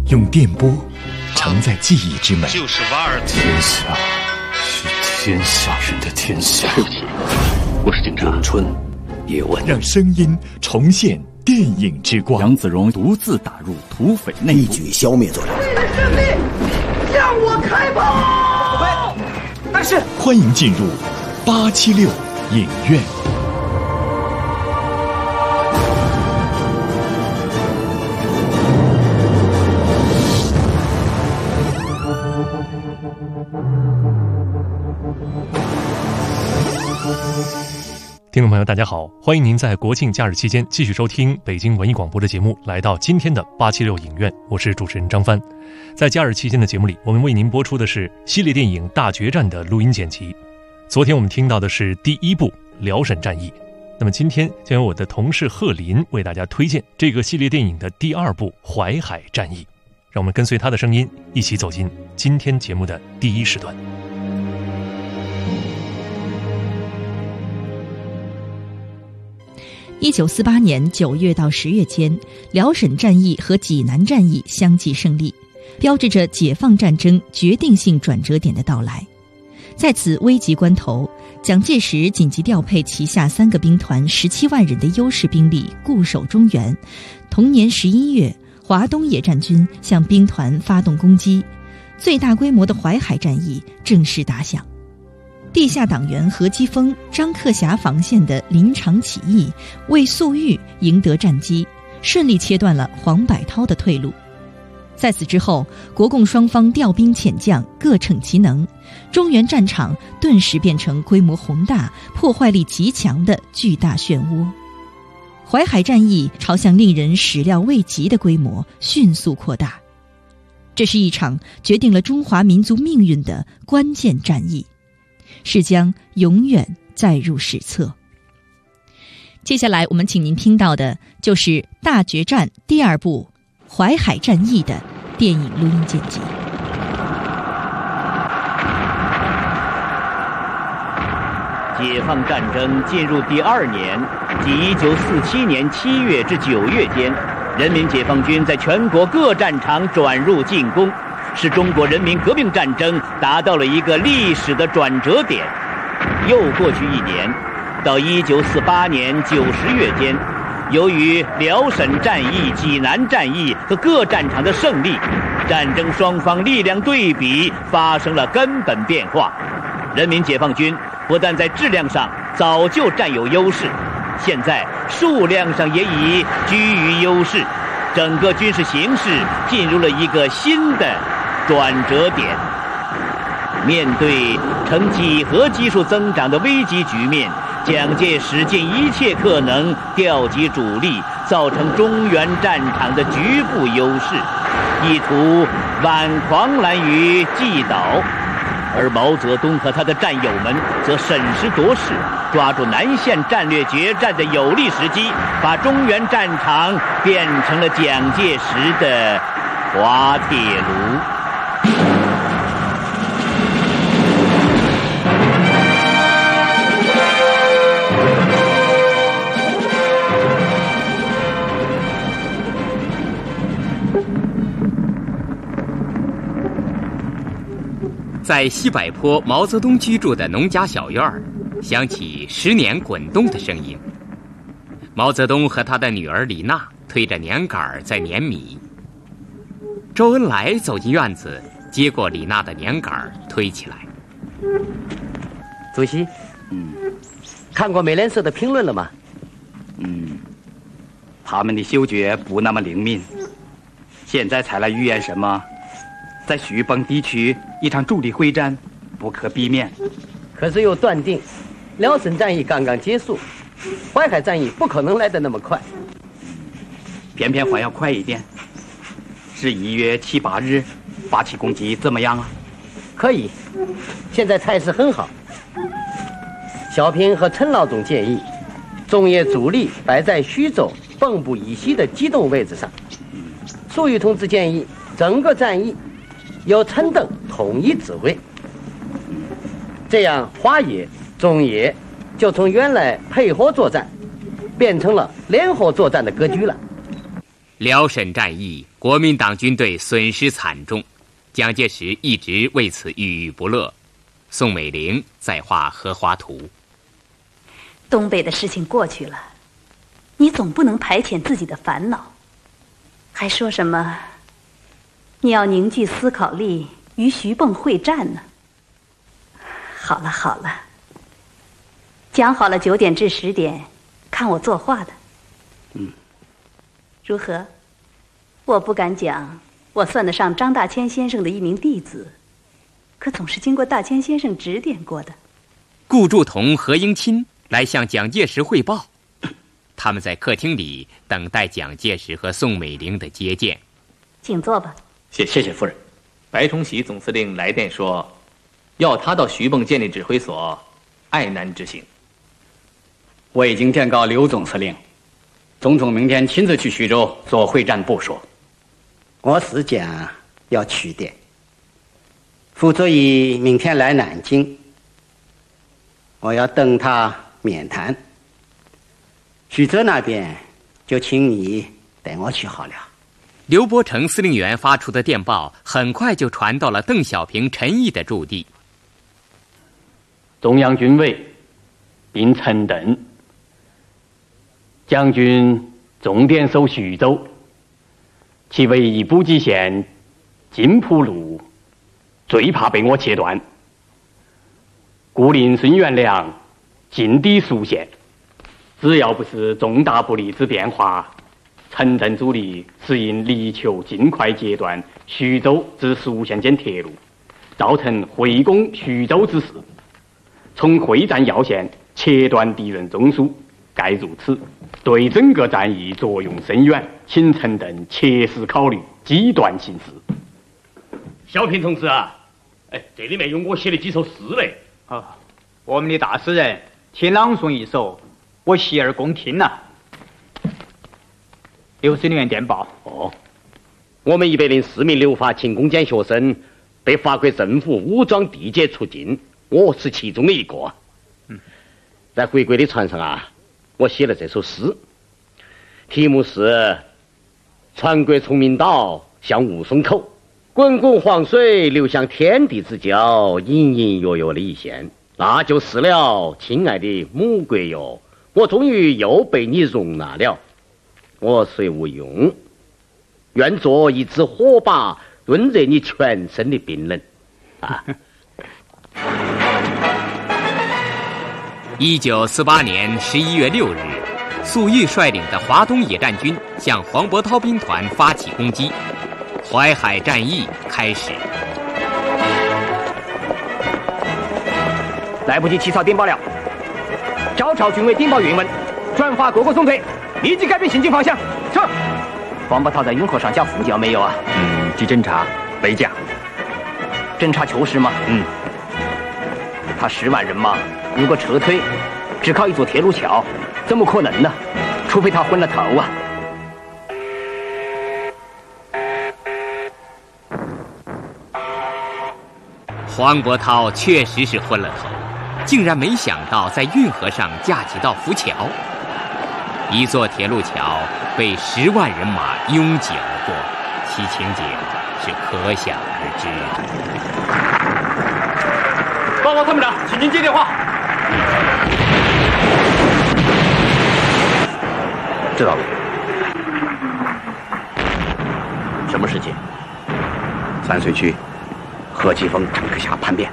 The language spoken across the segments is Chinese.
用电波承载记忆之美。 就是瓦尔天下是天下人的天下。 对不起，我是警察。 咏春叶问， 让声音重现电影之光。 杨子荣独自打入土匪内部， 一举消灭作战。 为了胜利，向我开炮！ 但是，欢迎进入876影院。 听众朋友大家好，欢迎您在国庆假日期间继续收听北京文艺广播的节目，来到今天的876影院，我是主持人张帆。在假日期间的节目里，我们为您播出的是系列电影《大决战》的录音剪辑。昨天我们听到的是第一部《辽沈战役》，那么今天将由我的同事贺林为大家推荐这个系列电影的第二部《淮海战役》，让我们跟随他的声音一起走进今天节目的第一时段。 1948年9月到10月间，辽沈战役和济南战役相继胜利，标志着解放战争决定性转折点的到来。在此危急关头，蒋介石紧急调配旗下3个兵团17万人的优势兵力固守中原。同年11月，华东野战军向兵团发动攻击，最大规模的淮海战役正式打响。地下党员何基沣、张克侠防线的临场起义，为粟裕赢得战机，顺利切断了黄百韬的退路。在此之后，国共双方调兵遣将，各逞其能，中原战场顿时变成规模宏大、破坏力极强的巨大漩涡。淮海战役朝向令人始料未及的规模迅速扩大，这是一场决定了中华民族命运的关键战役，是将永远载入史册。接下来我们请您听到的就是《大决战》第二部《淮海战役》的电影录音剪辑。 解放战争进入第2年，即1947年7月至9月间，人民解放军在全国各战场转入进攻，使中国人民革命战争达到了一个历史的转折点。又过去1年，到1948年9、10月间，由于辽沈战役、济南战役和各战场的胜利，战争双方力量对比发生了根本变化。人民解放军不但在质量上早就占有优势，现在数量上也已居于优势，整个军事形势进入了一个新的转折点。面对呈几何级数增长的危急局面，蒋介石尽一切可能调集主力，造成中原战场的局部优势，意图挽狂澜于既倒。而毛泽东和他的战友们则审时度势，抓住南线战略决战的有利时机，把中原战场变成了蒋介石的滑铁卢。 在西柏坡毛泽东居住的农家小院儿，响起10年滚动的声音。毛泽东和他的女儿李娜推着碾杆在碾米。周恩来走进院子，接过李娜的碾杆推起来。 主席，看过美联社的评论了吗？ 他们的嗅觉不那么灵敏，现在才来预言什么在徐蚌地区一场主力会战不可避免。 可是又断定辽沈战役刚刚结束，淮海战役不可能来得那么快。 偏偏还要快一点。是1月7、8日发起攻击怎么样啊？ 可以，现在态势很好。小平和陈老总建议，中野主力摆在徐州蚌埠以西的机动位置上。粟裕同志建议，整个战役由陈登统一指挥，这样华野、中野就从原来配合作战变成了联合作战的格局了。 辽沈战役，国民党军队损失惨重，蒋介石一直为此郁郁不乐。宋美龄在画荷花图。 东北的事情过去了，你总不能排遣自己的烦恼，还说什么你要凝聚思考力与徐蚌会战呢？好了好了，讲好了9点至10点看我作画的。如何？我不敢讲我算得上张大千先生的一名弟子，可总是经过大千先生指点过的。 顾祝同、何应钦来向蒋介石汇报，他们在客厅里等待蒋介石和宋美龄的接见。 请坐吧。 谢谢夫人。白崇禧总司令来电说，要他到徐蚌建立指挥所，爱难执行。 我已经电告刘总司令，总统明天亲自去徐州做会战部署。 我是讲要去的，傅作义明天来南京，我要等他面谈。徐州那边就请你带我去好了。 刘伯承司令员发出的电报很快就传到了邓小平、陈毅的驻地。 中央军委并陈邓将军重点守徐州，其唯一补给线金浦路最怕被我切断，故令孙元良进抵苏县。只要不是重大不利之变化，陈邓主力是应力求尽快截断徐州至苏县间铁路，造成会攻徐州之势，从会战要线切断敌人中枢，盖如此，对整个战役作用深远，请陈邓切实考虑，机断行事。 小平同志啊，这里面有我写的几首诗嘞。 我们的大诗人请朗诵一首，我洗耳恭听呐。刘司令员电报。 我们104名留法勤攻坚学生被法国政府武装地解出境，我是其中的一个。在回归的船上啊，我写了这首诗，题目是船过崇明岛，向吴淞口，滚滚黄水流向天地之交，隐隐约约的一线，那就是了，亲爱的母国哟，我终于又被你容纳了。我虽无用，愿做一支火把，温热你全身的冰冷。 1948年11月6日，粟裕率领的华东野战军向黄伯韬兵团发起攻击，淮海战役开始。 来不及起草电报了，照朝军委电报原文，转发各个总队，立即改变行进方向。是。黄伯韬在运河上下呼叫没有啊？ 去侦查北甲。 侦查求实吗？他10万人马，如果撤退，只靠一座铁路桥，怎么可能呢？除非他昏了头啊！ 黄伯韬确实是昏了头，竟然没想到在运河上架几道浮桥，一座铁路桥被10万人马拥挤而过，其情景是可想而知的。 报告参谋长，请您接电话。 知道了。什么事情？3水区何其峰乘客下叛变。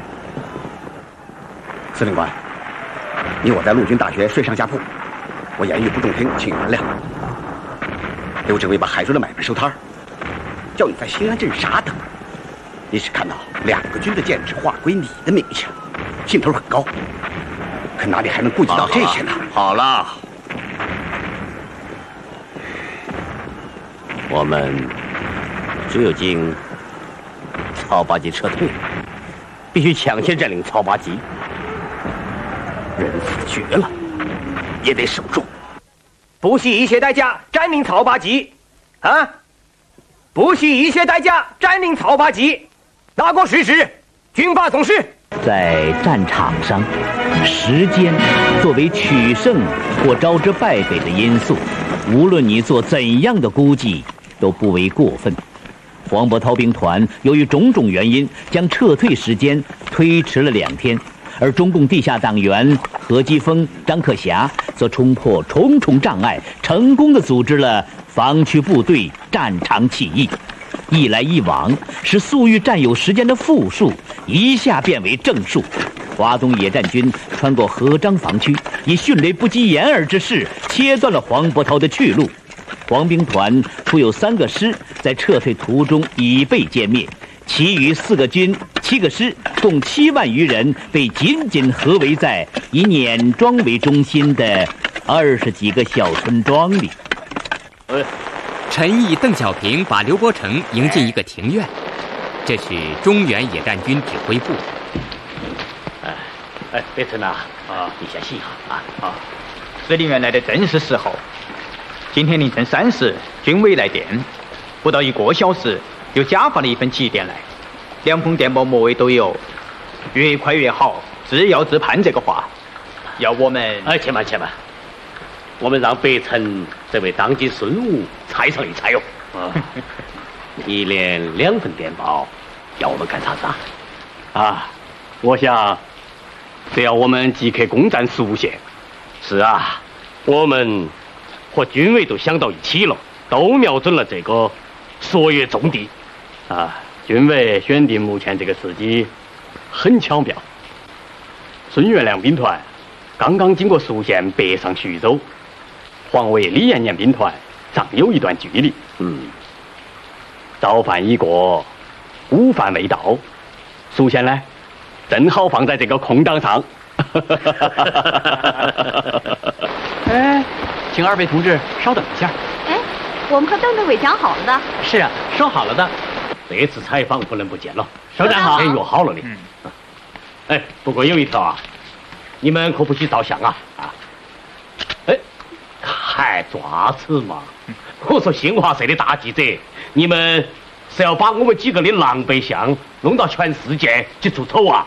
司令官，你我在陆军大学睡上下铺，我言语不中听，请原谅。刘志伟把海州的买卖收摊，叫你在兴安镇傻等。你是看到2个军的建制划归你的名下，兴头很高，可哪里还能顾及到这些呢？好了，我们只有经曹八旗撤退，必须抢先占领曹八旗。人死绝了，也得守住， 不惜一切代价占领曹八旗，不惜一切代价占领曹八旗，大国实施，军法总是。 在战场上，时间作为取胜或招致败北的因素，无论你做怎样的估计， 都不为过分。黄伯韬兵团由于种种原因，将撤退时间推迟了2天，而中共地下党员何基丰、张克侠则冲破重重障碍，成功地组织了防区部队战场起义。一来一往，使粟裕占有时间的负数一下变为正数。华东野战军穿过合章防区，以迅雷不及掩耳之势切断了黄伯韬的去路。黄兵团除有3个师在撤退途中已被歼灭，其余4个军、7个师，共7万余人被紧紧合围在以碾庄为中心的20几个小村庄里。 陈毅、邓小平把刘伯承迎进一个庭院，这是中原野战军指挥部。 北辰呐，你先洗一下司令员来的正是时候。今天凌晨3时，军委来电，不到1个小时，又加发了一份急电来，2封电报末尾都有“越快越好，自要自判”这个话，要我们且慢，我们让北辰这位当今孙武猜上一猜哟。你连2份电报，要我们干啥子我想，只要我们即刻攻占宿县。 是啊，我们和军委都想到一起了，都瞄准了这个朔越重地。 军委选定目前这个时机很巧妙。孙元良兵团刚刚经过宿县北上徐州，黄维、李延年兵团尚有一段距离。早饭已过，午饭未到，宿县呢，正好放在这个空档上。 请2位同志稍等一下。 我们和邓政委讲好了的。 是啊，说好了的。 这次采访不能不见了。 首长好。 约好了的。不过有一条你们可不许照相还抓此嘛？我说新华社的大记者，你们是要把我们几个的狼狈相弄到全世界去出丑啊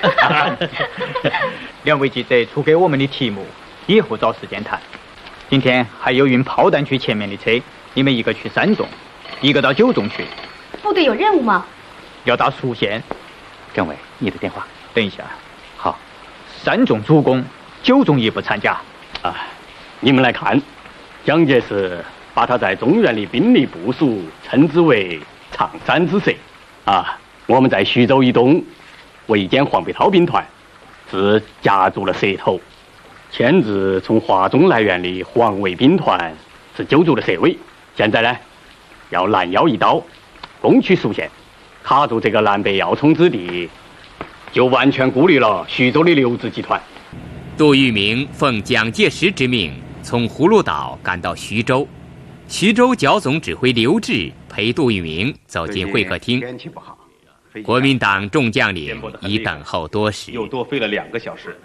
？2位记者出给我们的题目，以后找时间谈。今天还有运炮弹去前面的车，你们一个去3中，一个到9中去。 部队有任务吗？ 要到宿县。 政委，你的电话。 等一下。 好 ，3中主攻，9中一不参加。 你们来看，蒋介石把他在中原的兵力部署称之为唱山之蛇。我们在徐州以东围歼黄伯韬兵团，自夹住了舌头；牵制从华中来援的黄维兵团，是揪住了蛇尾。现在呢，要拦腰一刀，攻取宿县，卡住这个南北要冲之地，就完全孤立了徐州的刘氏集团。 杜聿明奉蒋介石之命，从葫芦岛赶到徐州。徐州剿总指挥刘峙陪杜聿明走进会客厅。 天气不好， 国民党众将领已等候多时， 又多飞了2个小时。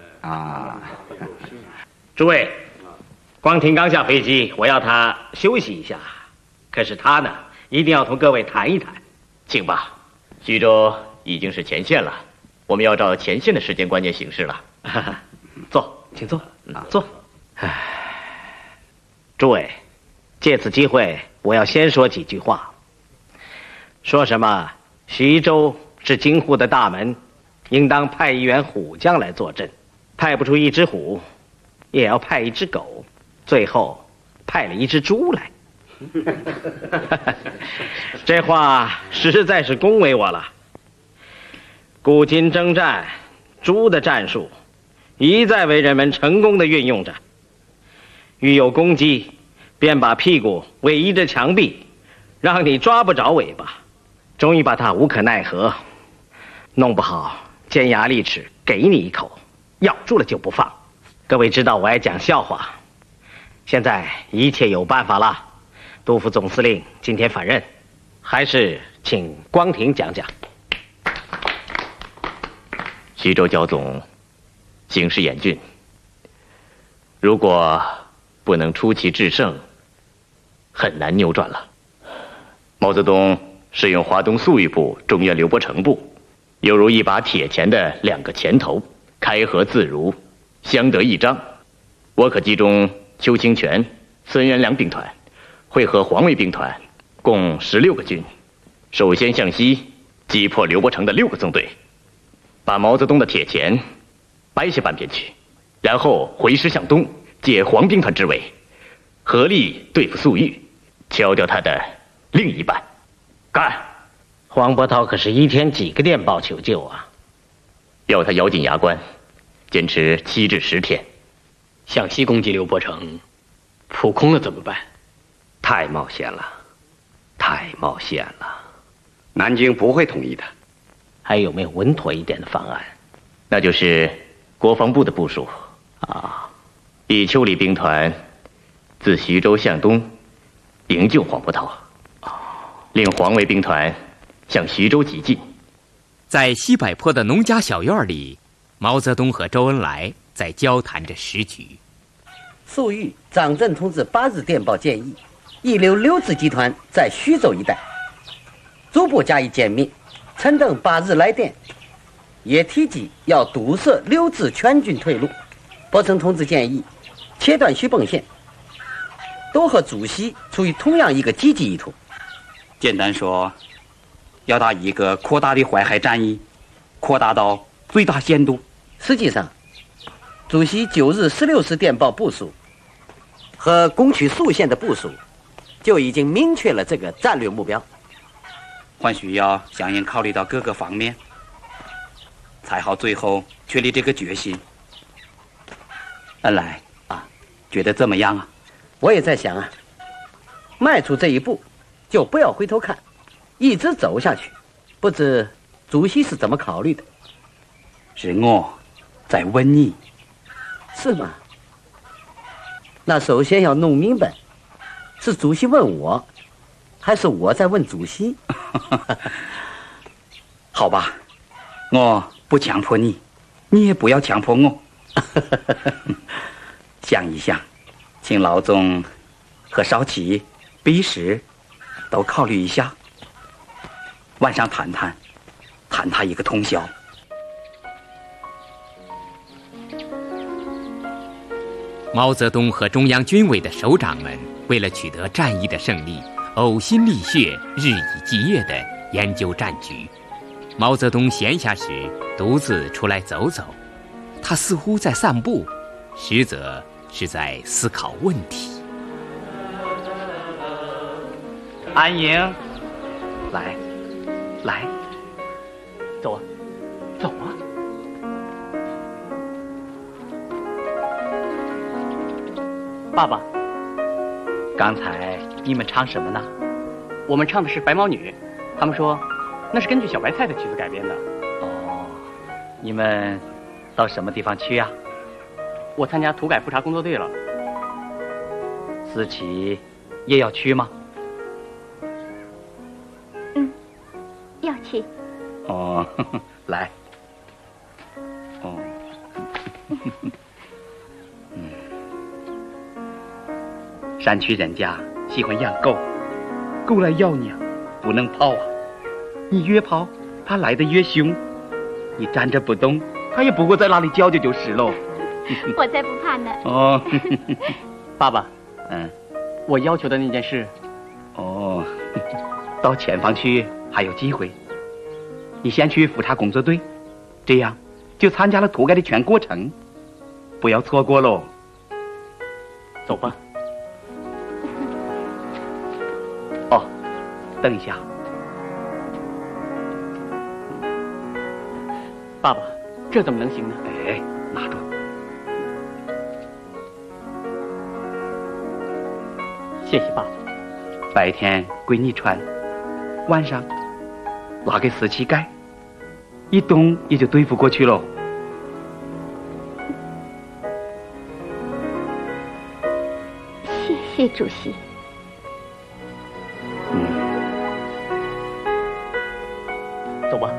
诸位，光庭刚下飞机，我要他休息一下。可是他呢，一定要同各位谈一谈，请吧。 徐州已经是前线了，我们要照前线的时间观念行事了。 坐，请坐。坐。诸位，借此机会，我要先说几句话。说什么徐州是京沪的大门，应当派一员虎将来坐镇，派不出一只虎，也要派一只狗，最后派了一只猪来。这话实在是恭维我了。古今征战，猪的战术一再为人们成功的运用着。遇有攻击，便把屁股偎依着墙壁，让你抓不着尾巴，终于把它无可奈何，弄不好尖牙利齿给你一口，咬住了就不放。各位知道我爱讲笑话，现在一切有办法了。杜副总司令今天返任，还是请光庭讲讲。 徐州剿总形势严峻，如果不能出奇制胜，很难扭转了。毛泽东是用华东粟裕部、中原刘伯承部，犹如一把铁钳的2个钳头，开合自如，相得益彰。我可集中邱清泉、孙元良兵团，会合黄维兵团， 共16个军，首先向西击破刘伯承的6个纵队，把毛泽东的铁钳掰下半边去，然后回师向东，借黄兵团之围，合力对付粟裕，敲掉他的另一半。 干！黄伯韬可是一天几个电报求救啊？ 要他咬紧牙关，坚持7至10天。 向西攻击刘伯承，扑空了怎么办？ 太冒险了，太冒险了。南京不会同意的。 还有没有稳妥一点的方案？ 那就是国防部的部署啊，以邱李兵团自徐州向东营救黄伯韬，令黄维兵团向徐州急进。 在西柏坡的农家小院里，毛泽东和周恩来在交谈着时局。 粟裕、张震同志8日电报建议，一流六支集团在徐州一带逐步加以歼灭。陈登8日来电，也提及要堵塞六支全军退路。伯承同志建议切断徐蚌线，都和主席处于同样一个积极意图。 简单说，要打一个扩大的淮海战役，扩大到最大限度。 实际上，主席9日16时电报部署和攻取宿县的部署，就已经明确了这个战略目标。 还需要相应考虑到各个方面，才好最后确立这个决心。恩来啊，觉得怎么样啊？ 我也在想啊，迈出这一步，就不要回头看，一直走下去。不知主席是怎么考虑的？ 是我在问你。 是吗？那首先要弄明白，是主席问我，还是我在问主席？ 好吧，我不强迫你，你也不要强迫我。想一想，请老总和少奇、毕石都考虑一下，晚上谈他一个通宵。 毛泽东和中央军委的首长们为了取得战役的胜利，呕心沥血、日以继夜地研究战局。毛泽东闲暇时独自出来走走，他似乎在散步，实则是在思考问题。 安营，来，走啊，走啊！ 爸爸， 刚才你们唱什么呢？ 我们唱的是《白毛女》，他们说那是根据小白菜的曲子改编的。 哦，你们到什么地方去呀？ 我参加土改复查工作队了。 思琪也要去吗？ 要去。 哦，来。哦。山区人家喜欢养狗，狗来咬你啊，不能跑啊！你越跑，它来得越凶。你站着不动，它也不会在那里叫就是喽。 我才不怕呢。 哦， 爸爸，我要求的那件事， 哦，到前方去还有机会。你先去复查工作队，这样就参加了土改的全过程，不要错过喽。 走吧。 哦，等一下， 爸爸，这怎么能行呢？ 哎，拿住。 谢谢爸爸。 白天归你穿，晚上拿给思琪盖，一动也就对付过去喽。 谢谢主席。 走吧。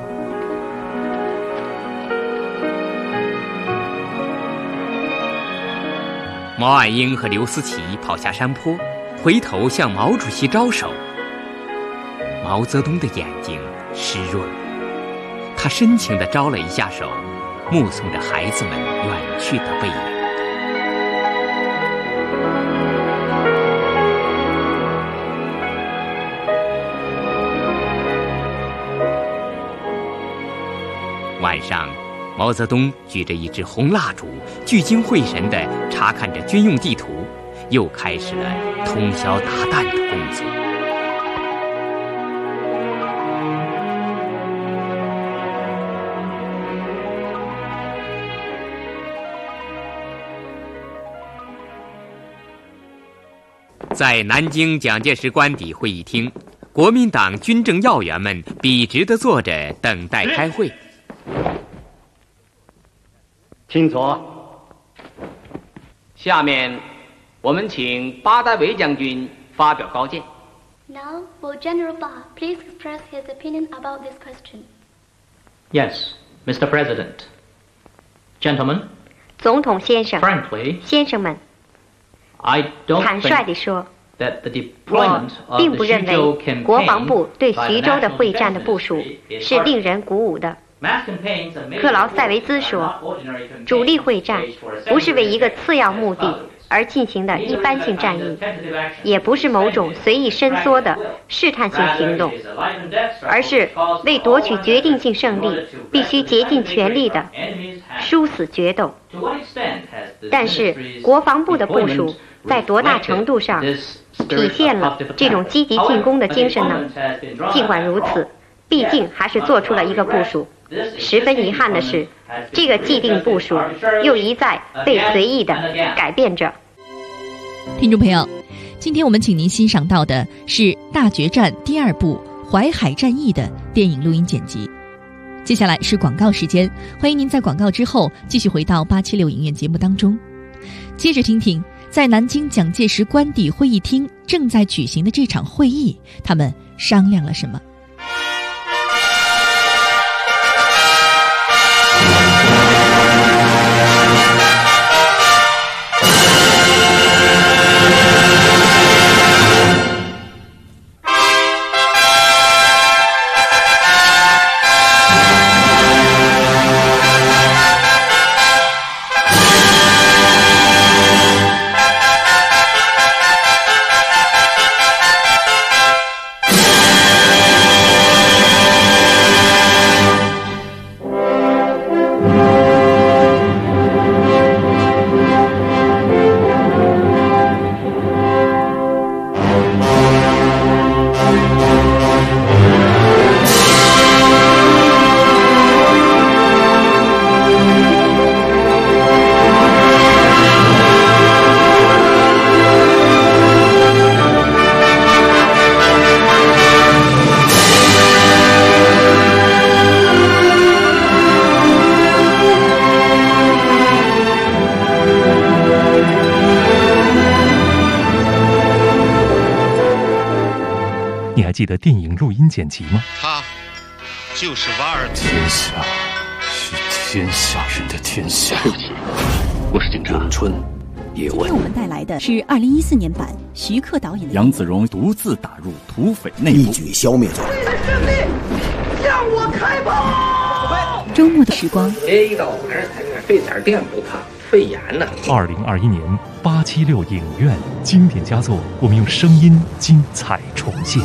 毛岸英和刘思齐跑下山坡，回头向毛主席招手。毛泽东的眼睛湿润，他深情地招了一下手，目送着孩子们远去的背影。 晚上，毛泽东举着一支红蜡烛，聚精会神地查看着军用地图，又开始了通宵达旦的工作。在南京蒋介石官邸会议厅，国民党军政要员们笔直地坐着等待开会。 请坐。下面我们请巴代维将军发表高见。 Now, will General Ba please express his opinion about this question? Yes, Mr. President. Gentlemen, 总统先生， frankly, 先生们， I don't 坦率地 think 说， that the 我 deployment of 并 the 不认 Xuzhou 为国防部 campaign 对 by 徐 the 州的 National 会战的 Defense 部署 Ministry is 是令人鼓舞的。 Mass campaigns and 克劳塞维兹说，主力会战不是为一个次要目的而进行的一般性战役，也不是某种随意伸缩的试探性行动，而是为夺取决定性胜利必须竭尽全力的殊死决斗。但是国防部的部署在多大程度上体现了这种积极进攻的精神呢？尽管如此，毕竟还是做出了一个部署。十分遗憾的是，这个既定部署又一再被随意的改变着。 听众朋友，今天我们请您欣赏到的是《大决战》第2部《淮海战役》的电影录音剪辑。接下来是广告时间，欢迎您在广告之后继续回到876影院节目当中，接着听听在南京蒋介石官邸会议厅正在举行的这场会议，他们商量了什么。 你还记得电影录音剪辑吗？ 他就是瓦尔。 天下是天下人的天下。 对不起，我是警察。咏春，野今天我们带来的是2014年版徐克导演的。 杨子荣独自打入土匪内部， 一举消灭罪。 为了胜利，向我开炮！ 周末的时光， 一到晚上才连肺点电不怕，肺炎呢。 2021年876影院经典佳作，我们用声音精彩重现。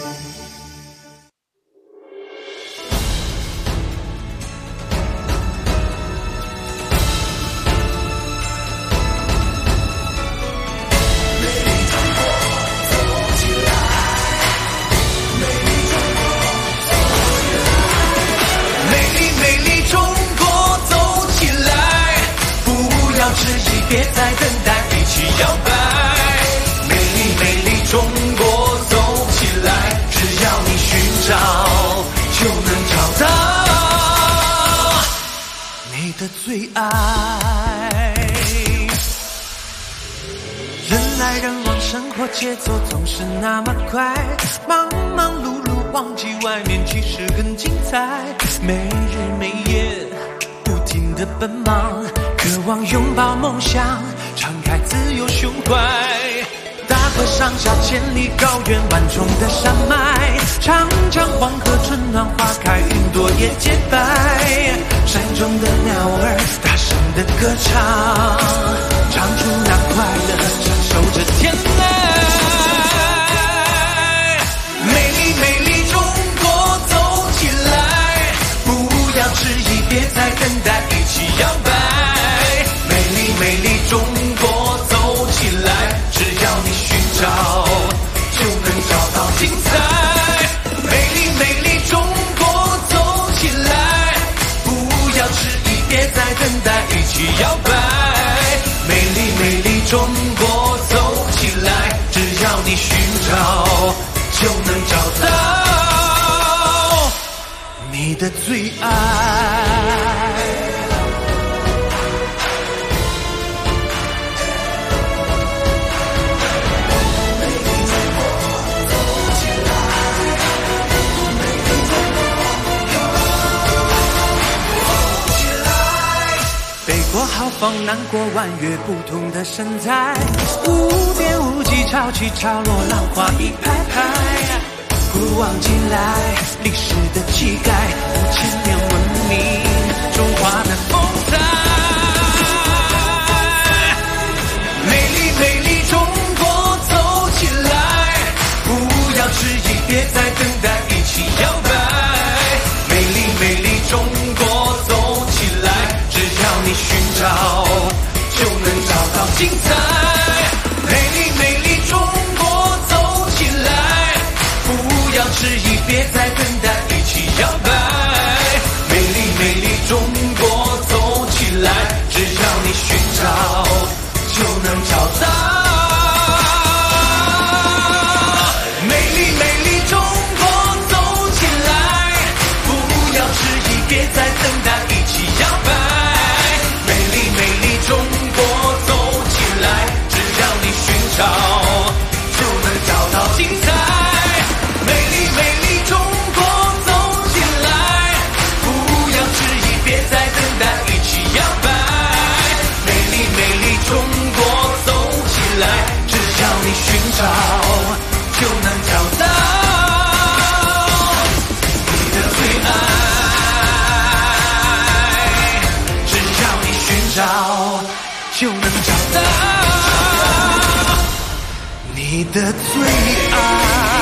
别再等待，一起摇摆。美丽美丽中国，走起来！只要你寻找，就能找到你的最爱。人来人往，生活节奏总是那么快，忙忙碌碌，忘记外面其实很精彩。没日没夜，不停地奔忙。渴望拥抱梦想，敞开自由胸怀。大河上下千里高原，万重的山脉，长江黄河春暖花开，云朵也洁白。山中的鸟儿大声的歌唱，唱出那快乐，享受着天籁。美丽美丽中国，走起来！不要迟疑。 你的最爱。北国豪放，南国弯月，不同的身材，无边无际，潮起潮落，浪花一排排。古往今来，历史的气概，5000年文明，中华的风采。美丽美丽中国，走起来！不要迟疑，别再等待，一起摇摆。美丽美丽中国，走起来！只要你寻找，就能找到精彩。美丽美丽中国，走起来！不要迟疑，别再等待，一起摇摆。美丽美丽中国，走起来！只要你寻找，就能找到。美丽美丽中国，走起来！不要迟疑，别再等待，一起摇摆。美丽美丽中国，走起来！只要你寻找，就能找到精彩。美丽美丽中国，走起来！不要迟疑，别再等待，一起摇摆。美丽美丽中国，走起来！只要你寻找，就能找到你的最爱。只要你寻找，就能找到你的最爱。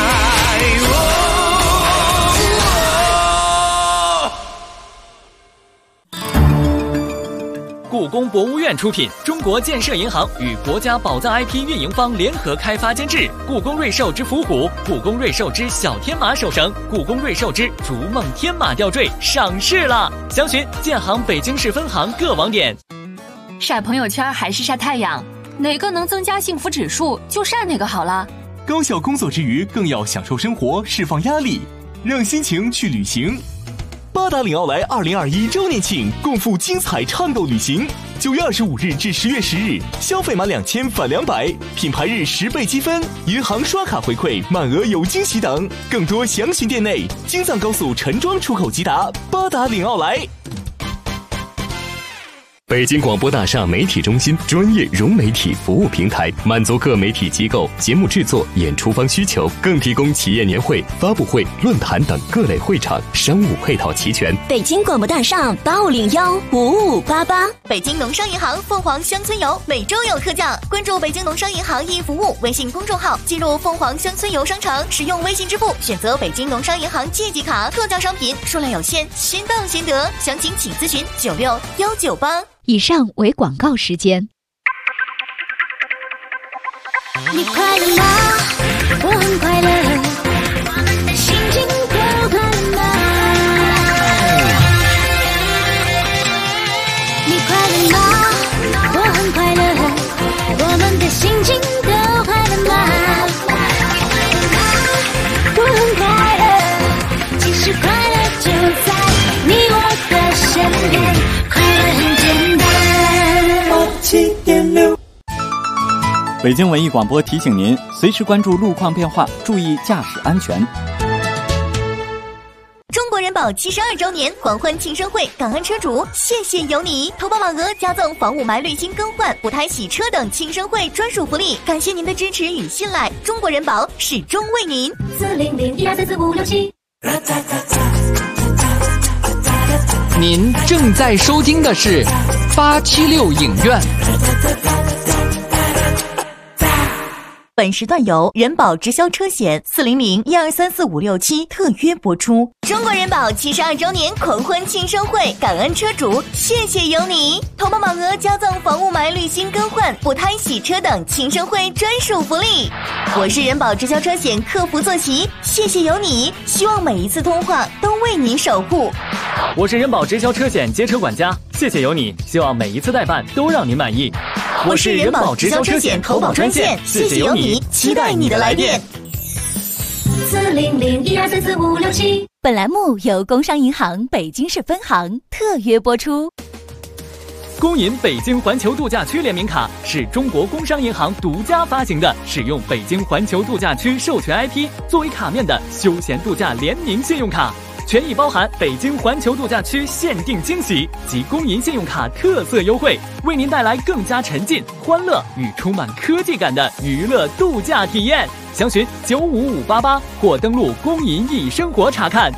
故宫博物院出品，中国建设银行与国家宝藏 IP 运营方联合开发监制。故宫瑞兽之伏虎、故宫瑞兽之小天马手绳、故宫瑞兽之逐梦天马吊坠上市了，详询建行北京市分行各网点。 晒朋友圈还是晒太阳，哪个能增加幸福指数就晒哪个好了。 高效工作之余，更要享受生活，释放压力，让心情去旅行。八达岭奥莱2021周年庆，共赴精彩畅购旅行。9月25日至10月10日，消费满2000返200，品牌日10倍积分，银行刷卡回馈，满额有惊喜等。更多详询店内。京藏高速陈庄出口直达八达岭奥莱。 北京广播大厦媒体中心专业融媒体服务平台，满足各媒体机构节目制作、演出方需求，更提供企业年会、发布会、论坛等各类会场，商务配套齐全。 北京广播大厦85015588，北京农商银行凤凰乡村游每周有特价，关注北京农商银行易服务微信公众号，进入凤凰乡村游商城，使用微信支付，选择北京农商银行借记卡，特价商品数量有限，先到先得，详情请咨询96198。 以上为广告时间。 你快乐吗？我很快乐，心情都快乐吗？你快乐吗？我很快乐，我们的心情都快乐吗？我很快乐，其实快乐就在你我的身边，快乐很简单。7.6 北京文艺广播提醒您，随时关注路况变化，注意驾驶安全。 中国人保72周年狂欢庆生会，感恩车主，谢谢有你！投保满额加赠房雾霾滤芯更换、补胎洗车等庆生会专属福利，感谢您的支持与信赖，中国人保始终为您。40012344567。 您正在收听的是876影院。 本时段由人保直销车险40012344567特约播出。中国人保72周年狂欢庆生会，感恩车主，谢谢有你！投保满额加赠房雾霾滤芯更换、补胎洗车等庆生会专属福利。我是人保直销车险客服坐席，谢谢有你！希望每一次通话都为您守护。 我是人保直销车险街车管家，谢谢有你！希望每一次代办都让您满意。 我是人保直销车险投保专线，谢谢有你，期待你的来电。40012344567。 本栏目由工商银行北京市分行特约播出。 工银北京环球度假区联名卡是中国工商银行独家发行的，使用北京环球度假区授权 IP 作为卡面的休闲度假联名信用卡，权益包含北京环球度假区限定惊喜及工银信用卡特色优惠，为您带来更加沉浸、欢乐与充满科技感的娱乐度假体验。详询95588或登录工银易生活查看。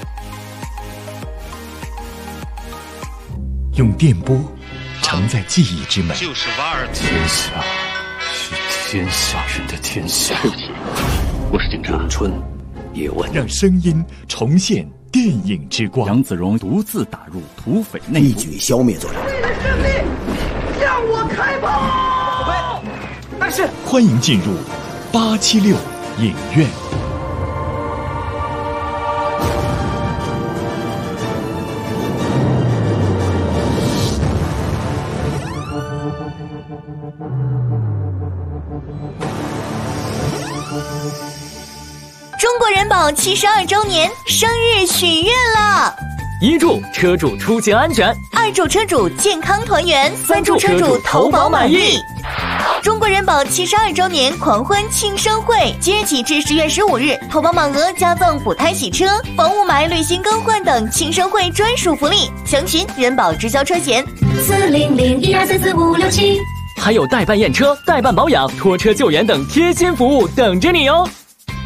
用电波藏在记忆之门， 就是瓦尔天下是天下人的天下。 我是警察。咏春叶问， 让声音重现电影之光。 杨子荣独自打入土匪内部， 一举消灭作者。 为了胜利，向我开炮！但是， 欢迎进入876影院。 中国人保72周年生日许愿了。 1祝车主出行安全 ，2祝车主健康团圆，3祝车主投保满意。中国人保72周年狂欢庆生会，即日起至10月15日，投保满额加赠补胎洗车、防雾霾、滤芯更换等庆生会专属福利。详询人保直销车险 40012344567， 还有代办验车、代办保养、拖车救援等贴心服务等着你哦。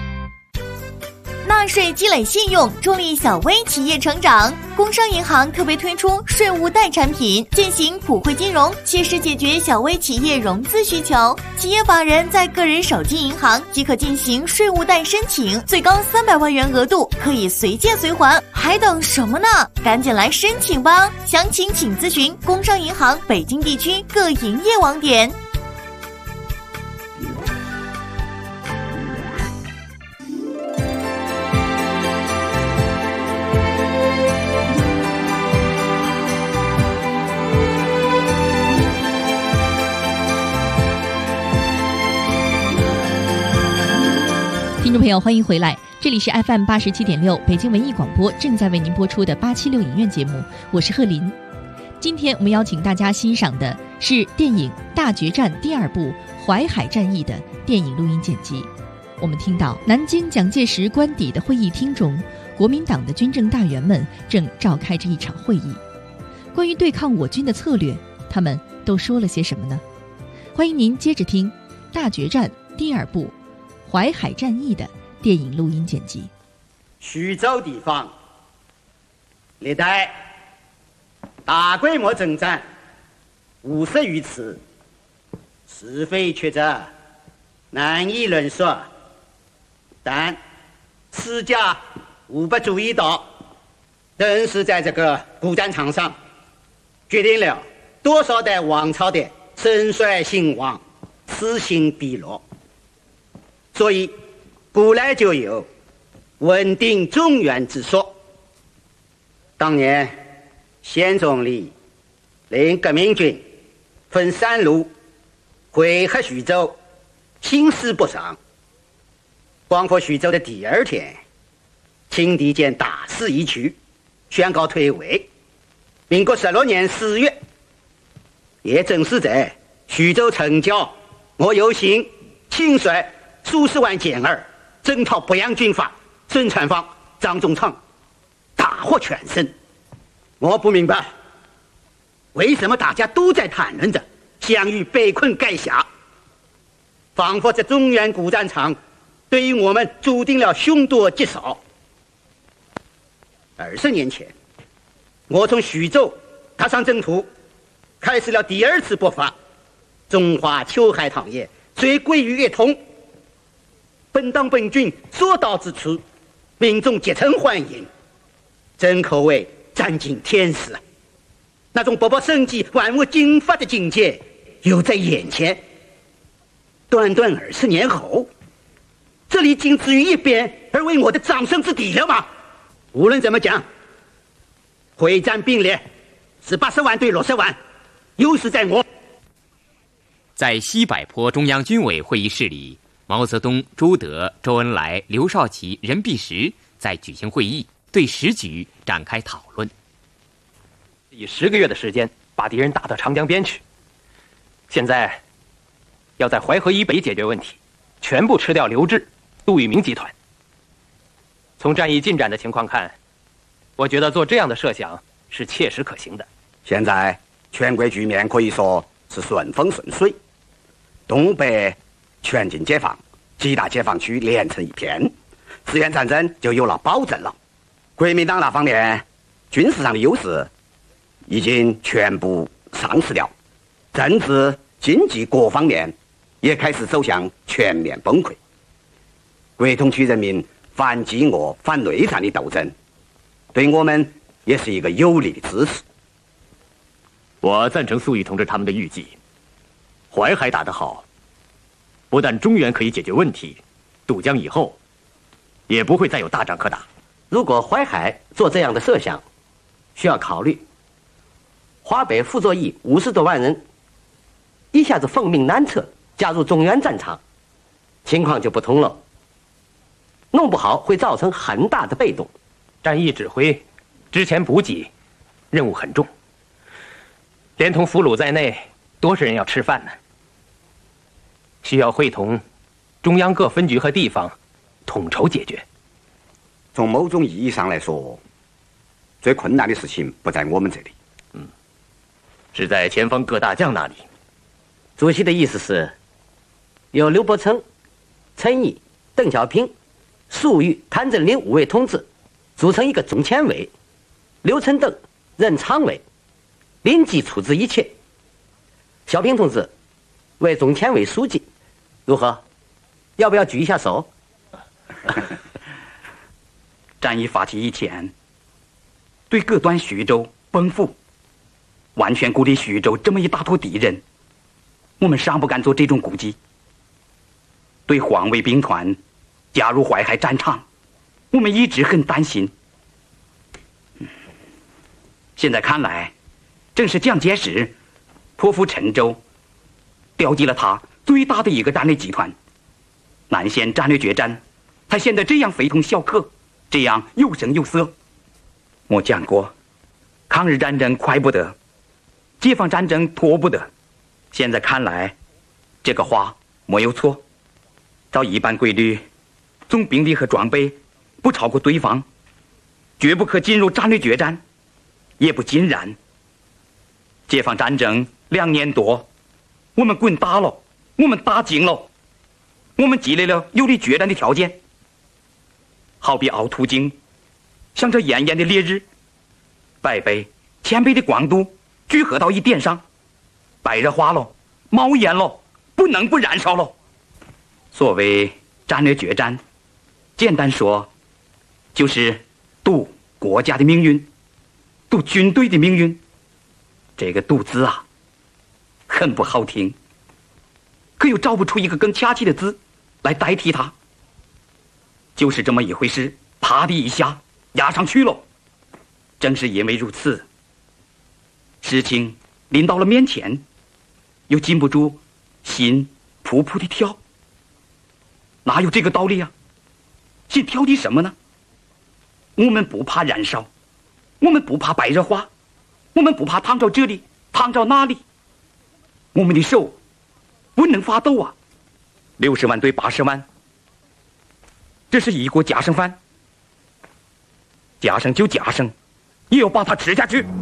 纳税积累信用，助力小微企业成长。工商银行特别推出税务贷产品，践行普惠金融，切实解决小微企业融资需求。企业法人在个人手机银行即可进行税务贷申请，最高300万元额度，可以随借随还。还等什么呢？赶紧来申请吧！详情请咨询工商银行北京地区各营业网点。 听众朋友，欢迎回来，这里是 FM 87.6北京文艺广播正在为您播出的876影院节目，我是贺林。今天我们邀请大家欣赏的是电影《大决战》第2部淮海战役的电影录音剪辑。我们听到南京蒋介石官邸的会议厅中，国民党的军政大员们正召开着一场会议，关于对抗我军的策略，他们都说了些什么呢？欢迎您接着听《大决战》第2部淮海战役的电影录音剪辑。 徐州地方历代大规模征战50余次，是非曲折难以论述，但此家无不注意到，正是在这个古战场上决定了多少代王朝的盛衰兴亡，此兴彼落。所以古来就有稳定中原之说。当年宪宗李令革命军分3路会合徐州，轻师不上。光复徐州的第2天，清帝见大势已去，宣告退位。民国16年4月，也正是在徐州城郊，我有幸亲率数十万健儿征讨北洋军阀孙传芳、张宗昌，大获全胜。我不明白，为什么大家都在谈论着项羽被困垓下，仿佛这中原古战场对于我们注定了凶多吉少。20年前，我从徐州踏上征途，开始了第2次勃发，中华秋海棠叶虽归于一统。本党本军所到之处，民众竭诚欢迎，真可谓占尽天时。那种勃勃生机、万物惊发的境界又在眼前。短短20年后，这里仅置于一边而为我的掌声之地了吗？无论怎么讲，会战并列是80万对60万，优势在我。 在西柏坡中央军委会议室里，毛泽东、朱德、周恩来、刘少奇、任弼时在举行会议。 对时局展开讨论。 以10个月的时间把敌人打到长江边去，现在要在淮河以北解决问题，全部吃掉刘志、杜聿明集团。从战役进展的情况看，我觉得做这样的设想是切实可行的。 现在全国局面可以说是顺风顺水，东北全境解放，几大解放区连成一片，自愿战争就有了保证了。国民党那方面军事上的优势已经全部丧失掉，政治、经济各方面也开始走向全面崩溃。国统区人民反饥饿、反内战的斗争，对我们也是一个有力的支持。 我赞成粟裕同志他们的预计，淮海打得好，不但中原可以解决问题，渡江以后也不会再有大仗可打。 如果淮海做这样的设想，需要考虑华北傅作义50多万人一下子奉命南撤，加入中原战场，情况就不同了，弄不好会造成很大的被动。 战役指挥之前补给任务很重，连同俘虏在内，多少人要吃饭呢？需要会同中央各分局和地方统筹解决。 从某种意义上来说，最困难的事情不在我们这里， 是在前方各大将那里。 主席的意思是，由刘伯承、陈毅、邓小平、粟裕、谭震林5位同志组成一个总前委，刘陈邓任常委，临机处置一切。小平同志为总前委书记，如何？要不要举一下手？ 战役发起以前，对各端徐州、奔赴，完全孤立徐州这么一大坨敌人，我们尚不敢做这种估计。对黄卫兵团加入淮海战场，我们一直很担心。现在看来，正是蒋介石破釜沉舟，调集了他最大的一个战略集团，南线战略决战才显得这样非同小可，这样有声有色。我讲过，抗日战争快不得，解放战争拖不得。现在看来，这个话没有错。照一般规律，总兵力和装备不超过对方，绝不可进入战略决战，也不尽然。解放战争2年多，我们滚大了，我们打精了，我们积累了有利决战的条件。好比凹凸镜，像这炎炎的烈日，百倍、千倍的光度聚合到一点上，白热化了，冒烟了，不能不燃烧了。所谓战略决战，简单说，就是赌国家的命运，赌军队的命运。这个赌字啊，很不好听，可又找不出一个更恰切的字来代替它。就是这么一回事，啪的一下压上去了。正是因为如此，事情临到了面前，又禁不住心扑扑的跳。哪有这个道理啊？心跳的什么呢？我们不怕燃烧，我们不怕白热化，我们不怕烫着这里，烫着那里。我们的手不能发抖啊！60万对80万，这是一锅夹生饭，夹生就夹生，也要把它吃下去。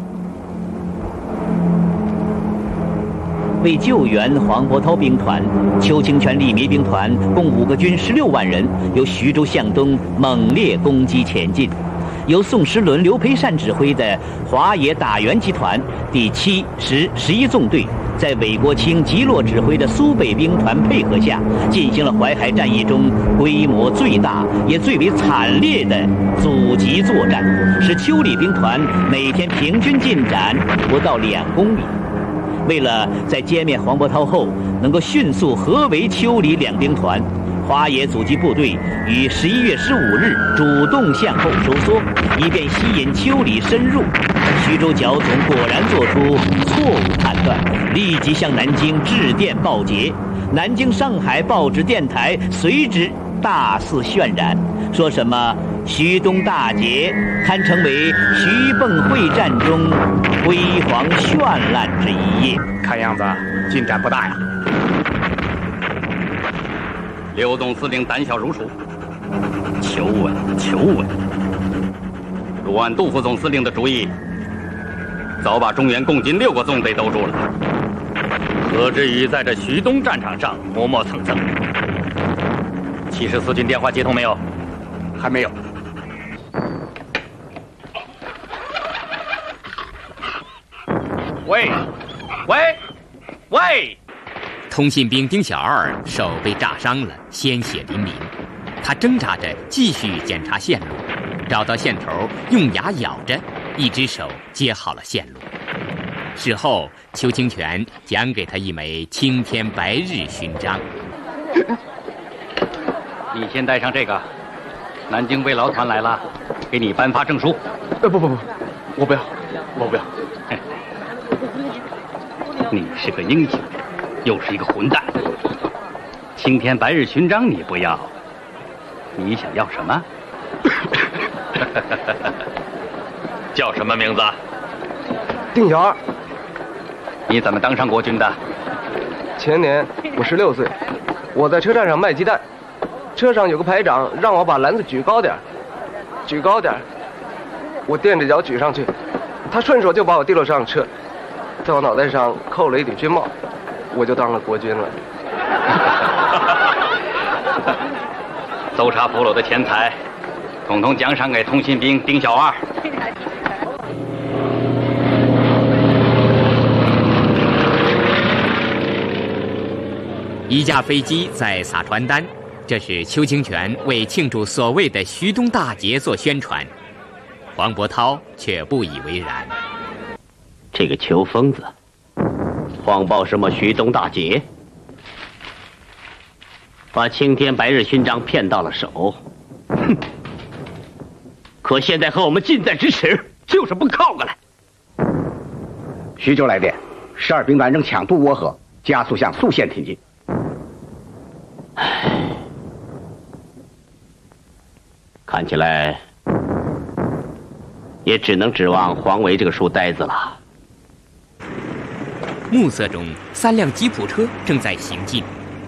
为救援黄伯韬兵团，邱清泉李弥兵团共5个军16万人，由徐州向东猛烈攻击前进。由宋时轮、刘培善指挥的华野打援集团第7、10、11纵队，在韦国清、吉洛指挥的苏北兵团配合下，进行了淮海战役中规模最大也最为惨烈的阻击作战，使邱李兵团每天平均进展不到2公里。为了在歼灭黄伯韬后能够迅速合围邱李2兵团，华野阻击部队于11月15日主动向后收缩，以便吸引邱李深入。徐州剿总果然做出错误判断，立即向南京致电报捷。南京、上海报纸、电台随之大肆渲染，说什么徐东大捷堪称为徐蚌会战中辉煌绚烂之一页。 看样子进展不大呀。刘总司令胆小如鼠，求稳求稳。如按杜副总司令的主意，早把中原共进6个纵队兜住了，何至于在这徐东战场上磨磨蹭蹭？74军电话接通没有？还没有。喂，喂，喂！ 通信兵丁小二手被炸伤了，鲜血淋淋。他挣扎着继续检查线路，找到线头，用牙咬着，一只手接好了线路。事后，邱清泉奖给他一枚青天白日勋章。 你先带上这个，南京慰劳团来了，给你颁发证书。 不，我不要，我不要。 你是个英雄，又是一个混蛋。青天白日勋章你不要，你想要什么？叫什么名字？ 丁小二。 你怎么当上国军的？ 前年我16岁，我在车站上卖鸡蛋，车上有个排长让我把篮子举高点，举高点，我垫着脚举上去，他顺手就把我提了上车，在我脑袋上扣了一顶军帽，我就当了国军了。 搜查俘虏的钱财，统统奖赏给通信兵丁小二。 一架飞机在撒传单，这是邱清泉为庆祝所谓的徐东大捷做宣传。黄伯韬却不以为然。 这个邱疯子，谎报什么徐东大捷，把青天白日勋章骗到了手。哼！可现在和我们近在咫尺，就是不靠过来。 徐州来电，12兵团正抢渡涡河，加速向宿县挺进。 看起来也只能指望黄维这个书呆子了。 暮色中，3辆吉普车正在行进。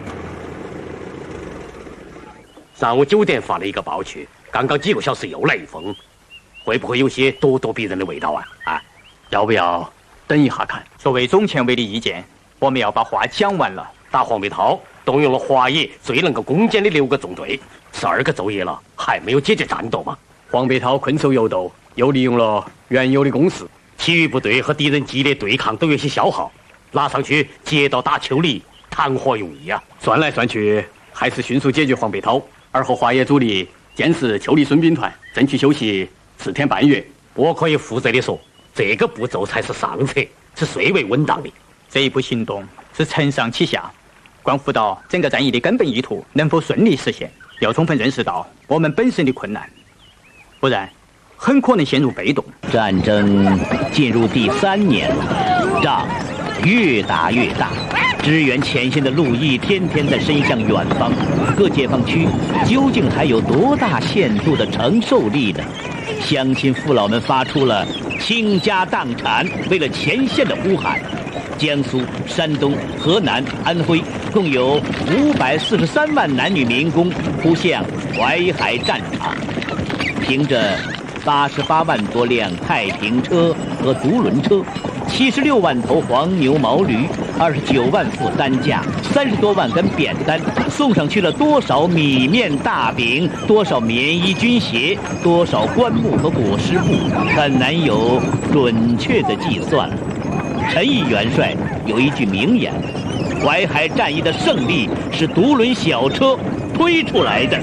上午9点发了一个报去，刚刚几个小时又来一封，会不会有些咄咄逼人的味道啊？啊， 要不要等一下看？作为总前卫的意见，我们要把话讲完了。 打黄北涛动用了华野最能够攻坚的6个纵队，12个昼夜了，还没有解决战斗吗？ 黄北涛困兽犹斗，又利用了原有的攻势， 其余部队和敌人激烈对抗都有些消耗，拉上去接到打邱里，谈何容易啊！ 算来算去，还是迅速解决黄北涛，而和华野主力监视邱里孙兵团，争取休息4天半月。 我可以负责地说，这个步骤才是上策，是最为稳当的。 这一步行动是承上启下，关乎到整个战役的根本意图能否顺利实现，要充分认识到我们本身的困难，不然很可能陷入被动。 战争进入第3年了，仗越打越大，支援前线的路一天天的伸向远方，各解放区究竟还有多大限度的承受力呢？乡亲父老们发出了倾家荡产为了前线的呼喊。江苏、山东、河南、安徽共有543万男女民工扑向淮海战场，凭着88万多辆太平车和独轮车，76万头黄牛毛驴，29万副担架，30多万根扁担，送上去了多少米面大饼，多少棉衣军鞋，多少棺木和裹尸布，很难有准确的计算了。陈毅元帅有一句名言：淮海战役的胜利是独轮小车推出来的。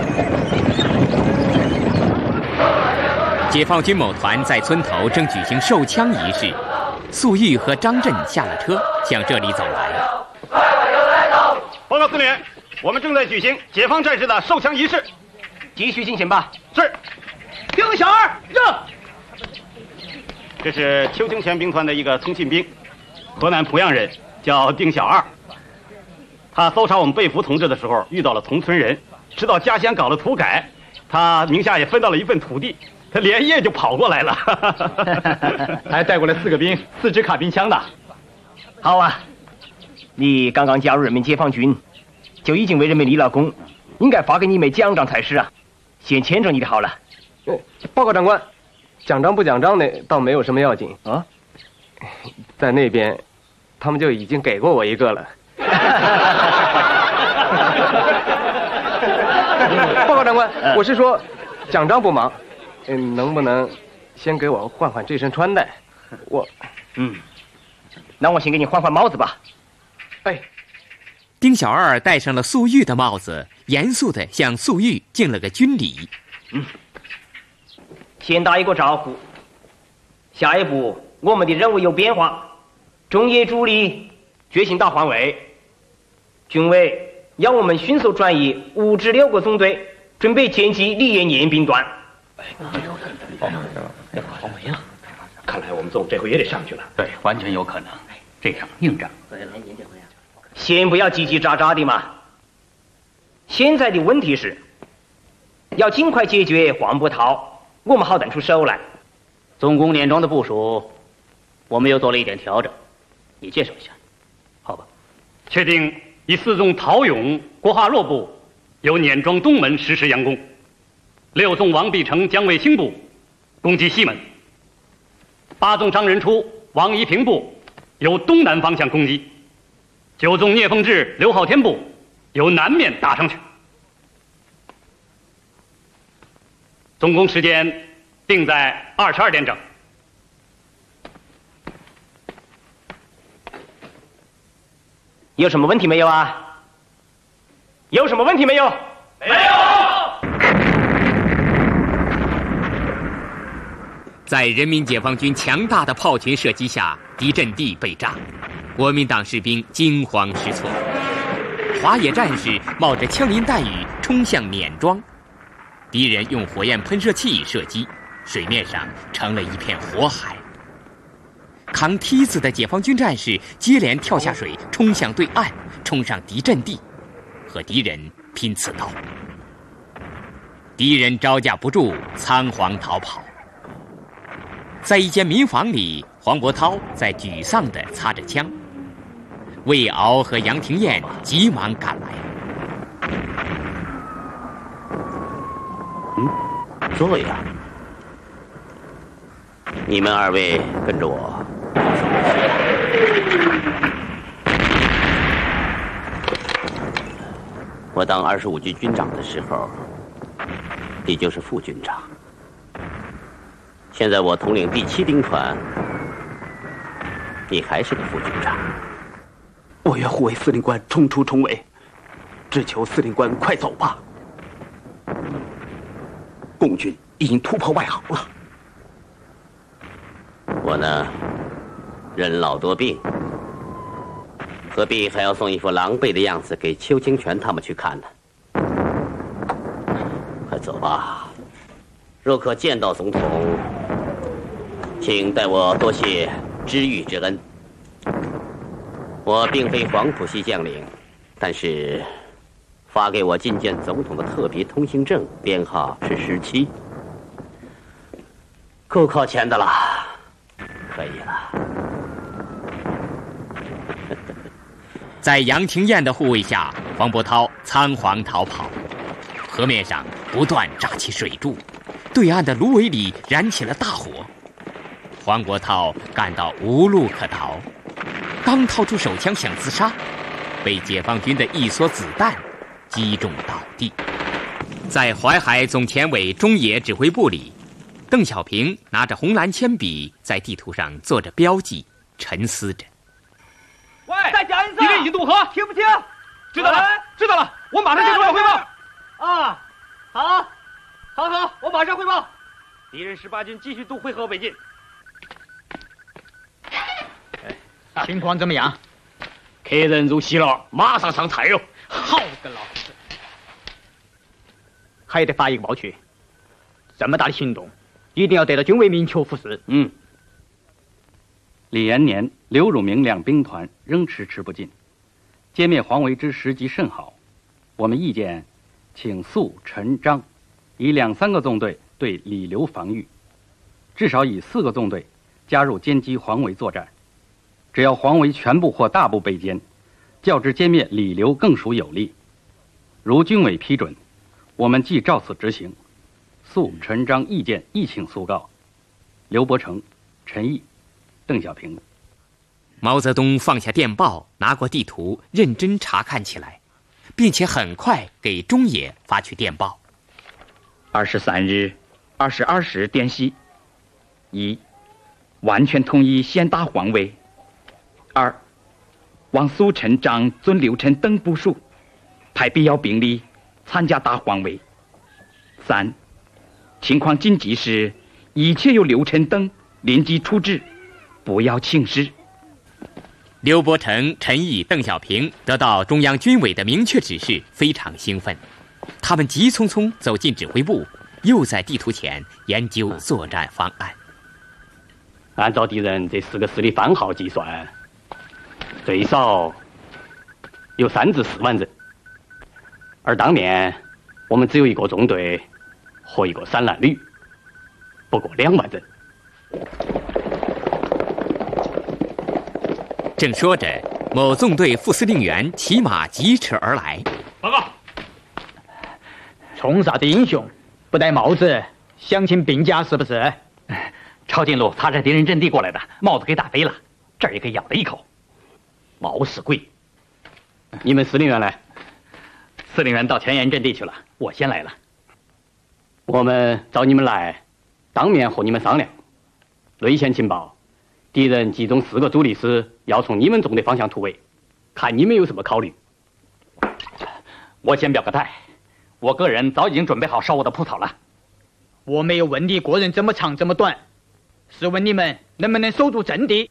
解放军某团在村头正举行授枪仪式，粟裕和张震下了车，向这里走来。 报告司令，我们正在举行解放战士的授枪仪式，继续进行吧。是。丁小二，让。这是邱清泉兵团的一个通信兵，河南濮阳人，叫丁小二。他搜查我们被俘同志的时候，遇到了同村人，知道家乡搞了土改， 他名下也分到了一份土地，他连夜就跑过来了，还带过来4个兵，4支卡宾枪的。 好啊，你刚刚加入人民解放军，就已经为人民立了功，应该发给你一枚奖章才是啊，先牵着你的好了。 报告长官，奖章不奖章的倒没有什么要紧啊，在那边，他们就已经给过我一个了。报告长官，我是说，奖章不忙，能不能先给我换换这身穿戴？ 那我先给你换换帽子吧。 哎， 丁小二戴上了粟裕的帽子，严肃地向粟裕敬了个军礼。 先打一个招呼。下一步，我们的任务有变化，中野主力决心打环卫，军委要我们迅速转移5至6个纵队，准备前击李延年兵团。 好美呀！看来我们纵这回也得上去了。 对，完全有可能。这场硬仗， 先不要叽叽喳喳的嘛。现在的问题是，要尽快解决黄波涛，我们好等出手来。 总攻碾庄的部署，我们又做了一点调整，你介绍一下。 好吧，确定以4纵陶勇、郭化若部由碾庄东门实施佯攻，6纵王必成、姜卫兴部攻击西门，8纵张仁初、王一平部由东南方向攻击，9纵聂凤智、刘浩天部由南面打上去。总攻时间定在22点整。 有什么问题没有啊？有什么问题没有？没有。 在人民解放军强大的炮群射击下，敌阵地被炸，国民党士兵惊慌失措，华野战士冒着枪林弹雨冲向碾庄，敌人用火焰喷射器射击，水面上成了一片火海。扛梯子的解放军战士接连跳下水，冲向对岸，冲上敌阵地，和敌人拼刺刀。敌人招架不住，仓皇逃跑。在一间民房里，黄伯韬在沮丧地擦着枪，魏敖和杨廷彦急忙赶来。 这样，你们2位跟着我。我当25军军长的时候，你就是副军长。现在我统领第7兵团，你还是个副军长。 我愿护卫司令官冲出重围，只求司令官快走吧。共军已经突破外壕了。 我呢，人老多病，何必还要送一副狼狈的样子给邱清泉他们去看呢？快走吧。若可见到总统，请代我多谢知遇之恩。我并非黄埔系将领，但是发给我觐见总统的特别通行证编号是17，够靠前的了，可以了。 在杨廷彦的护卫下，黄伯韬仓皇逃跑。河面上不断炸起水柱，对岸的芦苇里燃起了大火。黄伯韬感到无路可逃，刚掏出手枪想自杀，被解放军的一梭子弹击中倒地。在淮海总前委中野指挥部里，邓小平拿着红蓝铅笔在地图上做着标记，沉思着。 喂，再讲一次！ 敌人已经渡河， 听不听？ 知道了，知道了，我马上向中央汇报。 啊，好，我马上汇报。 敌人18军继续渡淮河北进。 情况怎么样？ 客人如西了，马上上菜哟。 好的，老师。还得发一个报去。这么大的行动，一定要得到军委明确复示。 李延年、刘汝明2兵团仍迟迟不进，歼灭黄维之时机甚好。我们意见，请速陈张， 以2-3个纵队对李刘防御，至少以4个纵队加入歼击黄维作战。只要黄维全部或大部被歼，较之歼灭李刘更属有利。如军委批准，我们即照此执行。速陈章意见一请速告。刘伯承、陈毅、邓小平。 毛泽东放下电报，拿过地图，认真查看起来，并且很快给中野发去电报。 23日22时滇西：1. 完全统一先打黄维。2. 望速陈章遵刘陈等部署，派必要兵力参加打黄维。3. 情况紧急时，一切由刘陈等临机处置，不要轻视。 刘伯承、陈毅、邓小平得到中央军委的明确指示，非常兴奋。他们急匆匆走进指挥部，又在地图前研究作战方案。 按照敌人这4个师的番号计算，最少有3至4万人，而当面我们只有1个中队和1个散弹旅，不过2万人。 正说着，某纵队副司令员骑马疾驰而来。 报告，冲杀的英雄不戴帽子，详情兵甲是不是？ 抄近路擦着敌人阵地过来的，帽子给打飞了，这儿也给咬了一口。毛是贵。 你们司令员来？ 司令员到前沿阵地去了，我先来了。 我们找你们来，当面和你们商量。内线情报，敌人集中4个主力师要从你们纵队方向突围，看你们有什么考虑。 我先表个态，我个人早已经准备好烧我的铺草了。 我没有问你个人怎么长这么短，是问你们能不能守住阵地。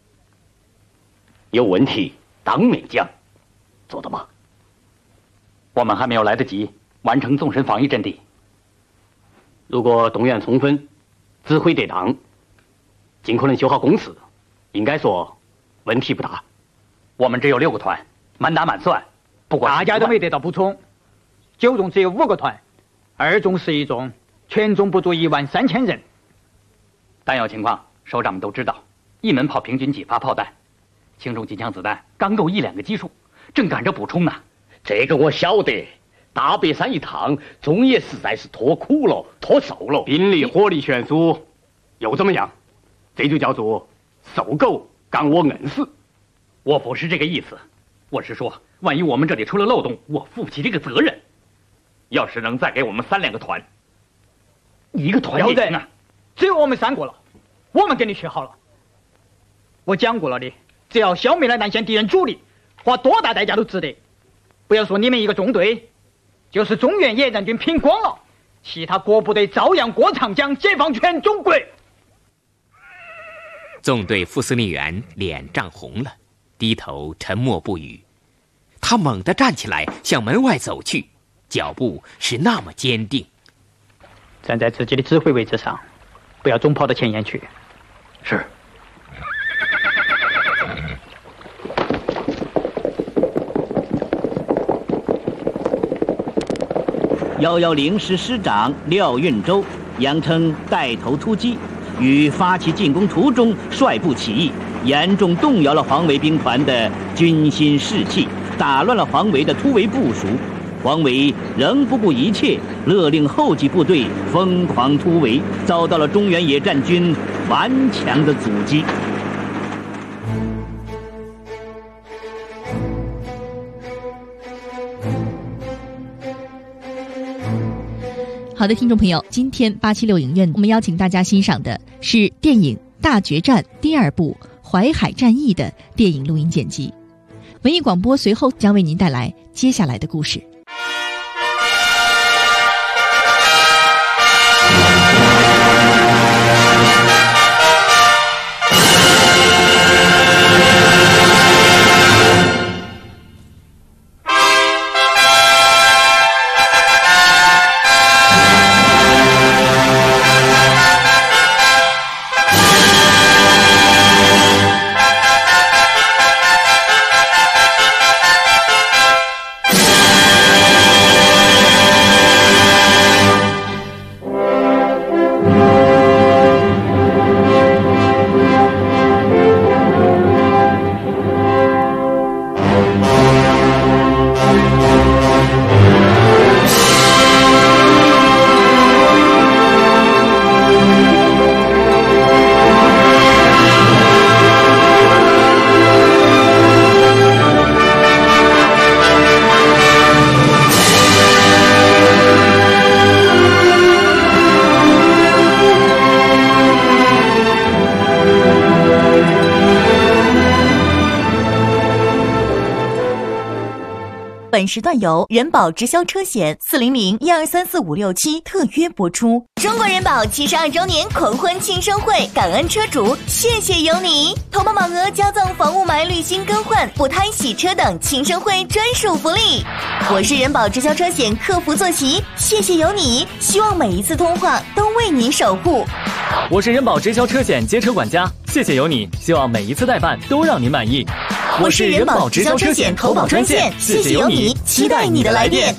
有问题当面讲，做得吗？ 我们还没有来得及完成纵深防御阵地。 如果动员充分，指挥得当，尽可能修好工事，应该说问题不大。 我们只有6个团，满打满算，不管大家都没得到补充。9纵只有5个团，2纵11纵，全纵不足13000人。 弹药情况，首长们都知道，一门炮平均几发炮弹，轻重机枪子弹刚够1-2个基数，正赶着补充呢。 这个我晓得，大别山一趟，中野实在是脱苦了，脱瘦了， 兵力火力悬殊，又怎么样？这就叫做瘦狗赶我硬死。 我不是这个意思，我是说，万一我们这里出了漏洞，我负不起这个责任。要是能再给我们3-2个团，1个团也行啊。 只有我们3个了，我们给你学好了。我讲过了的，只要消灭了南线敌人主力，花多大代价都值得。不要说你们1个中队，就是中原野战军拼光了，其他各部队照样过长江，解放全中国。 纵队副司令员脸涨红了，低头沉默不语。他猛地站起来，向门外走去，脚步是那么坚定。 站在自己的指挥位置上，不要总跑到前沿去。 是。 110师师长廖运周扬称带头突击，于发起进攻途中率部起义，严重动摇了黄维兵团的军心士气，打乱了黄维的突围部署。黄维仍不顾一切，勒令后继部队疯狂突围，遭到了中原野战军顽强的阻击。 好的，听众朋友，今天876影院我们邀请大家欣赏的是电影《大决战》第2部《淮海战役》的电影录音剪辑。文艺广播随后将为您带来接下来的故事。 本时段由人保直销车险400-1234567特约播出。中国人保72周年狂欢庆生会，感恩车主，谢谢有你！投保满额加赠房雾霾滤芯更换、补胎洗车等庆生会专属福利。我是人保直销车险客服坐席，谢谢有你！希望每一次通话都为你守护。 我是人保直销车险街车管家，谢谢有你！希望每一次代办都让您满意。 我是人保直销车险投保专线，谢谢有你，期待你的来电。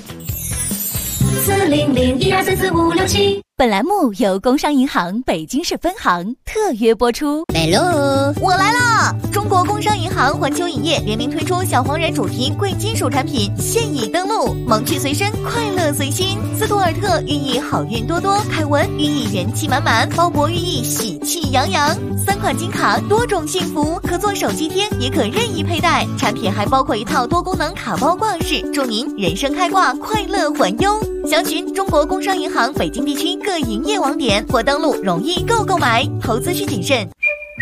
400-1234567。 本栏目由工商银行北京市分行特约播出。Hello， 我来了！中国工商银行环球影业联名推出小黄人主题贵金属产品，现已登陆。萌趣随身，快乐随心。斯图尔特寓意好运多多，凯文寓意元气满满，鲍勃寓意喜气洋洋。3款金卡，多种幸福，可做手机贴，也可任意佩戴。产品还包括一套多功能卡包挂饰，祝您人生开挂，快乐环优。详询中国工商银行北京地区各营业网点或登录容易购买，投资需谨慎。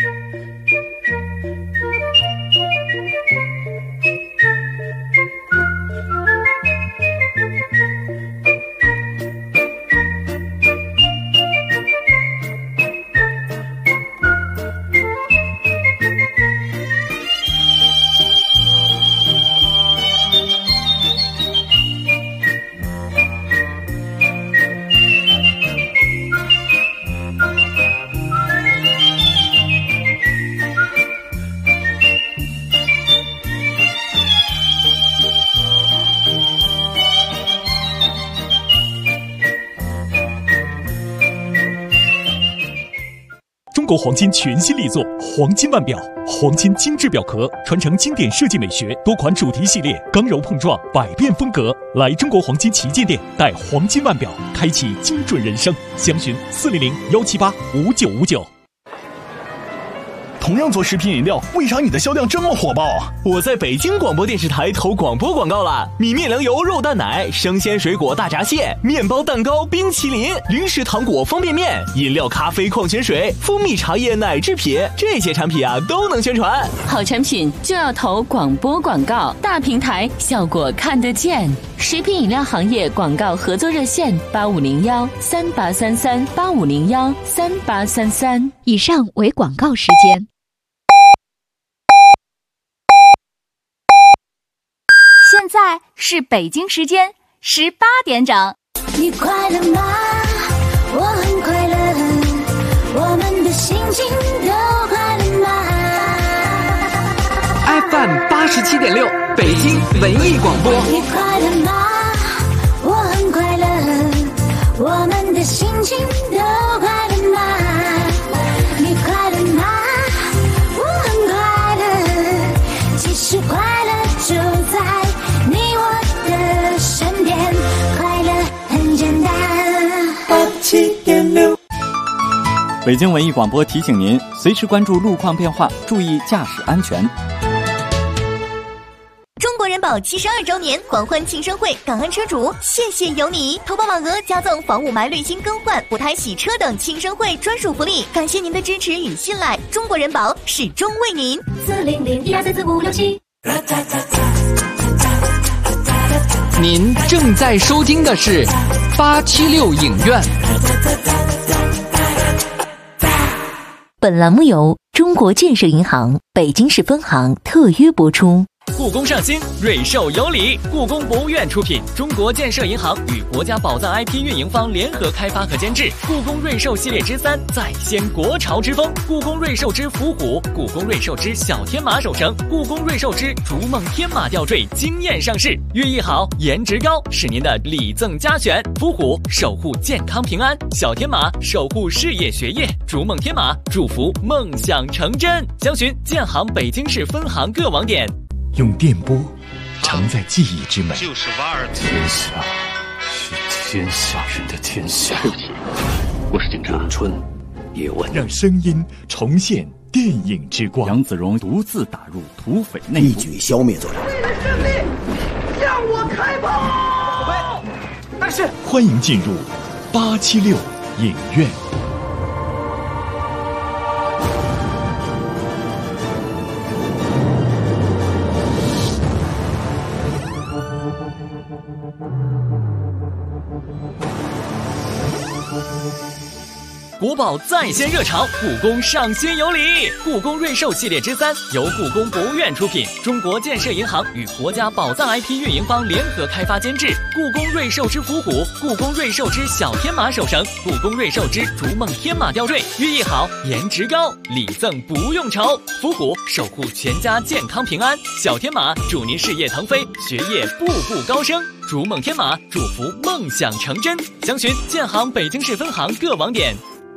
中国黄金全新力作黄金腕表，黄金精致表壳，传承经典设计美学，多款主题系列，刚柔碰撞，百变风格。来中国黄金旗舰店，带黄金腕表，开启精准人生。详询400-178-5959。 同样做食品饮料，为啥你的销量这么火爆？ 我在北京广播电视台投广播广告了，米面粮油肉蛋奶、生鲜水果大闸蟹、面包蛋糕、冰淇淋、零食糖果、方便面、饮料、咖啡、矿泉水、蜂蜜茶叶、奶制品，这些产品啊都能宣传。 好产品就要投广播广告，大平台效果看得见。食品饮料行业广告合作热线8501-3833-8501-3833。 以上为广告时间。 现在是北京时间18点整。 你快乐吗？我很快乐，我们的心情都快乐吗 ？FM 87.6，北京文艺广播。 你快乐吗？我很快乐，我们的心情都快乐吗？你快乐吗？我很快乐，其实快乐就在你我的身边，快乐很简单。87.6。 北京文艺广播提醒您，随时关注路况变化，注意驾驶安全。 中国人保72周年狂欢庆生会，感恩车主，谢谢有你！投保满额加赠防雾霾滤芯更换、补胎洗车等庆生会专属福利，感谢您的支持与信赖，中国人保始终为您。 400-1234567。 您正在收听的是876影院。 本栏目由中国建设银行北京市分行特约播出。 故宫上新，瑞兽有礼。故宫博物院出品，中国建设银行与国家宝藏 IP 运营方联合开发和监制。故宫瑞兽系列之3，再掀国潮之风。故宫瑞兽之伏虎，故宫瑞兽之小天马手绳，故宫瑞兽之逐梦天马吊坠惊艳上市，寓意好，颜值高，是您的礼赠佳选。伏虎守护健康平安，小天马守护事业学业，逐梦天马祝福梦想成真。详询建行北京市分行各网点。 用电波承载记忆之美， 就是瓦尔特。 天下是天下人的天下。 我是警察。 咏春，叶问， 让声音重现电影之光。 杨子荣独自打入土匪内部， 一举消灭作者。 为了胜利，向我开炮！ 但是， 欢迎进入876影院。 国宝再现热潮，故宫上新有礼。故宫瑞兽系列之3由故宫博物院出品，中国建设银行与国家宝藏 IP 运营方联合开发监制。故宫瑞兽之伏虎，故宫瑞兽之小天马手绳，故宫瑞兽之逐梦天马吊坠，寓意好，颜值高，礼赠不用愁。伏虎守护全家健康平安，小天马祝您事业腾飞，学业步步高升。逐梦天马祝福梦想成真，详询建行北京市分行各网点。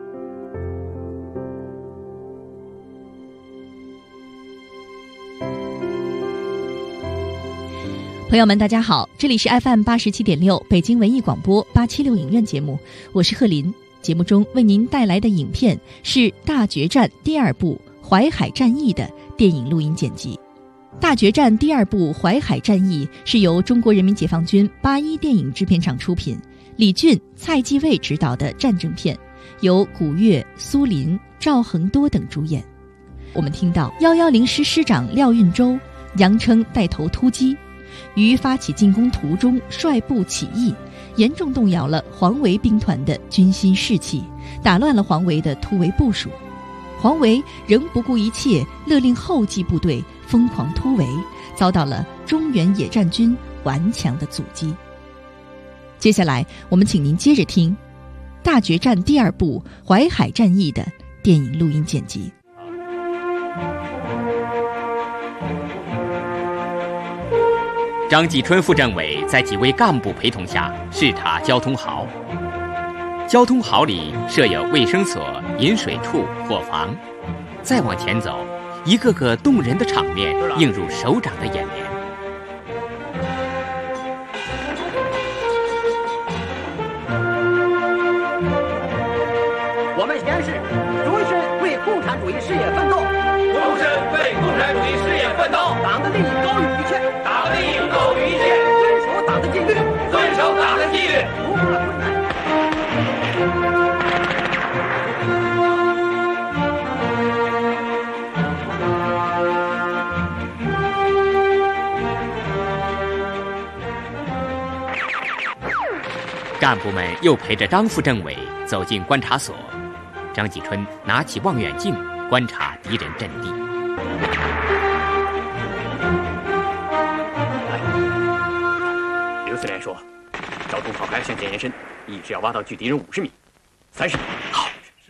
朋友们，大家好，这里是 FM 87.6北京文艺广播876影院节目，我是贺林。节目中为您带来的影片是《大决战》第2部《淮海战役》的电影录音剪辑。《大决战》第2部《淮海战役》是由中国人民解放军81电影制片厂出品，李俊、蔡继卫执导的战争片，由古越、苏林、赵恒多等主演。我们听到110师师长廖运周杨称带头突击，于发起进攻途中率部起义，严重动摇了黄维兵团的军心士气，打乱了黄维的突围部署。黄维仍不顾一切，勒令后继部队疯狂突围，遭到了中原野战军顽强的阻击。接下来我们请您接着听《大决战》第2部《淮海战役》的电影录音剪辑。 张继春副政委在几位干部陪同下视察交通壕。交通壕里设有卫生所、饮水处、伙房。再往前走，一个个动人的场面映入首长的眼帘。 我们宣誓，终身为共产主义事业奋斗， 终身为共产主义事业奋斗。 党的利益高于一切， 党的利益高于一切。 遵守党的纪律， 遵守党的纪律。 不怕困难。 干部们又陪着张副政委走进观察所。张继春拿起望远镜观察敌人阵地。 刘司令说，交通炮开向前延伸，一直要挖到距敌人50米、30米。好。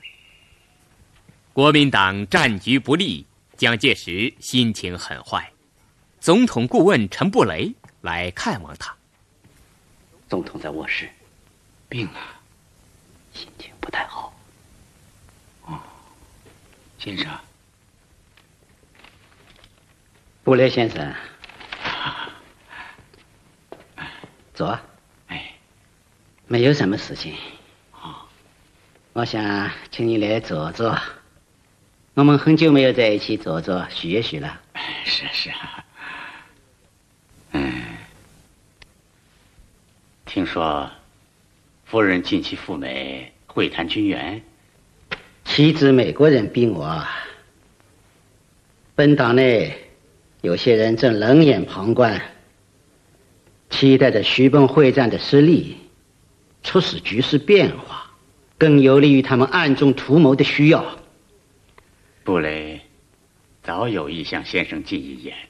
国民党战局不利，蒋介石心情很坏。总统顾问陈布雷来看望他。 总统在卧室，病了，心情不太好。 哦，先生。 布雷先生，坐。 哎， 没有什么事情。我想请你来坐坐。我们很久没有在一起坐坐叙一叙了。 是啊。听说夫人近期赴美会谈军援， 妻子美国人逼我。本党内有些人正冷眼旁观，期待着徐蚌会战的失利，促使局势变化，更有利于他们暗中图谋的需要。 布雷早有意向先生进一言，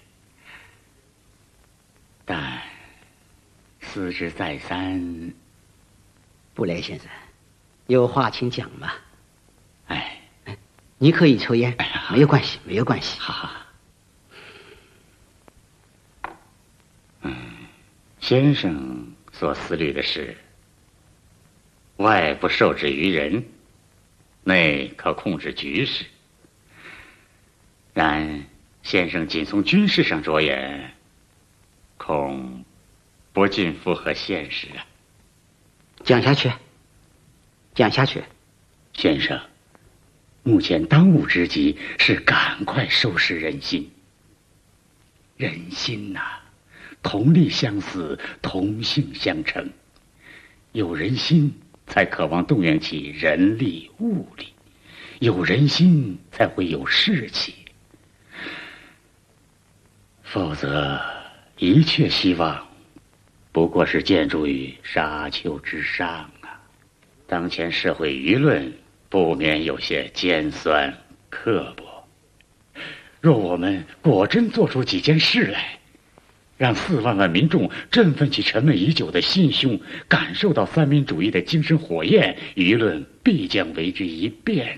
但思之再三。 布雷先生，有话请讲吧。 哎， 你可以抽烟，没有关系，没有关系。 好。先生所思虑的是，外不受制于人，内可控制局势。然先生仅从军事上着眼，恐不尽符合现实啊。 讲下去。 先生，目前当务之急是赶快收拾人心。人心呐，同力相思，同性相成。有人心，才渴望动员起人力物力；有人心，才会有士气。否则，一切希望不过是建筑于沙丘之上啊！当前社会舆论不免有些尖酸刻薄。若我们果真做出几件事来，让4万万民众振奋起沉闷已久的心胸，感受到三民主义的精神火焰，舆论必将为之一变。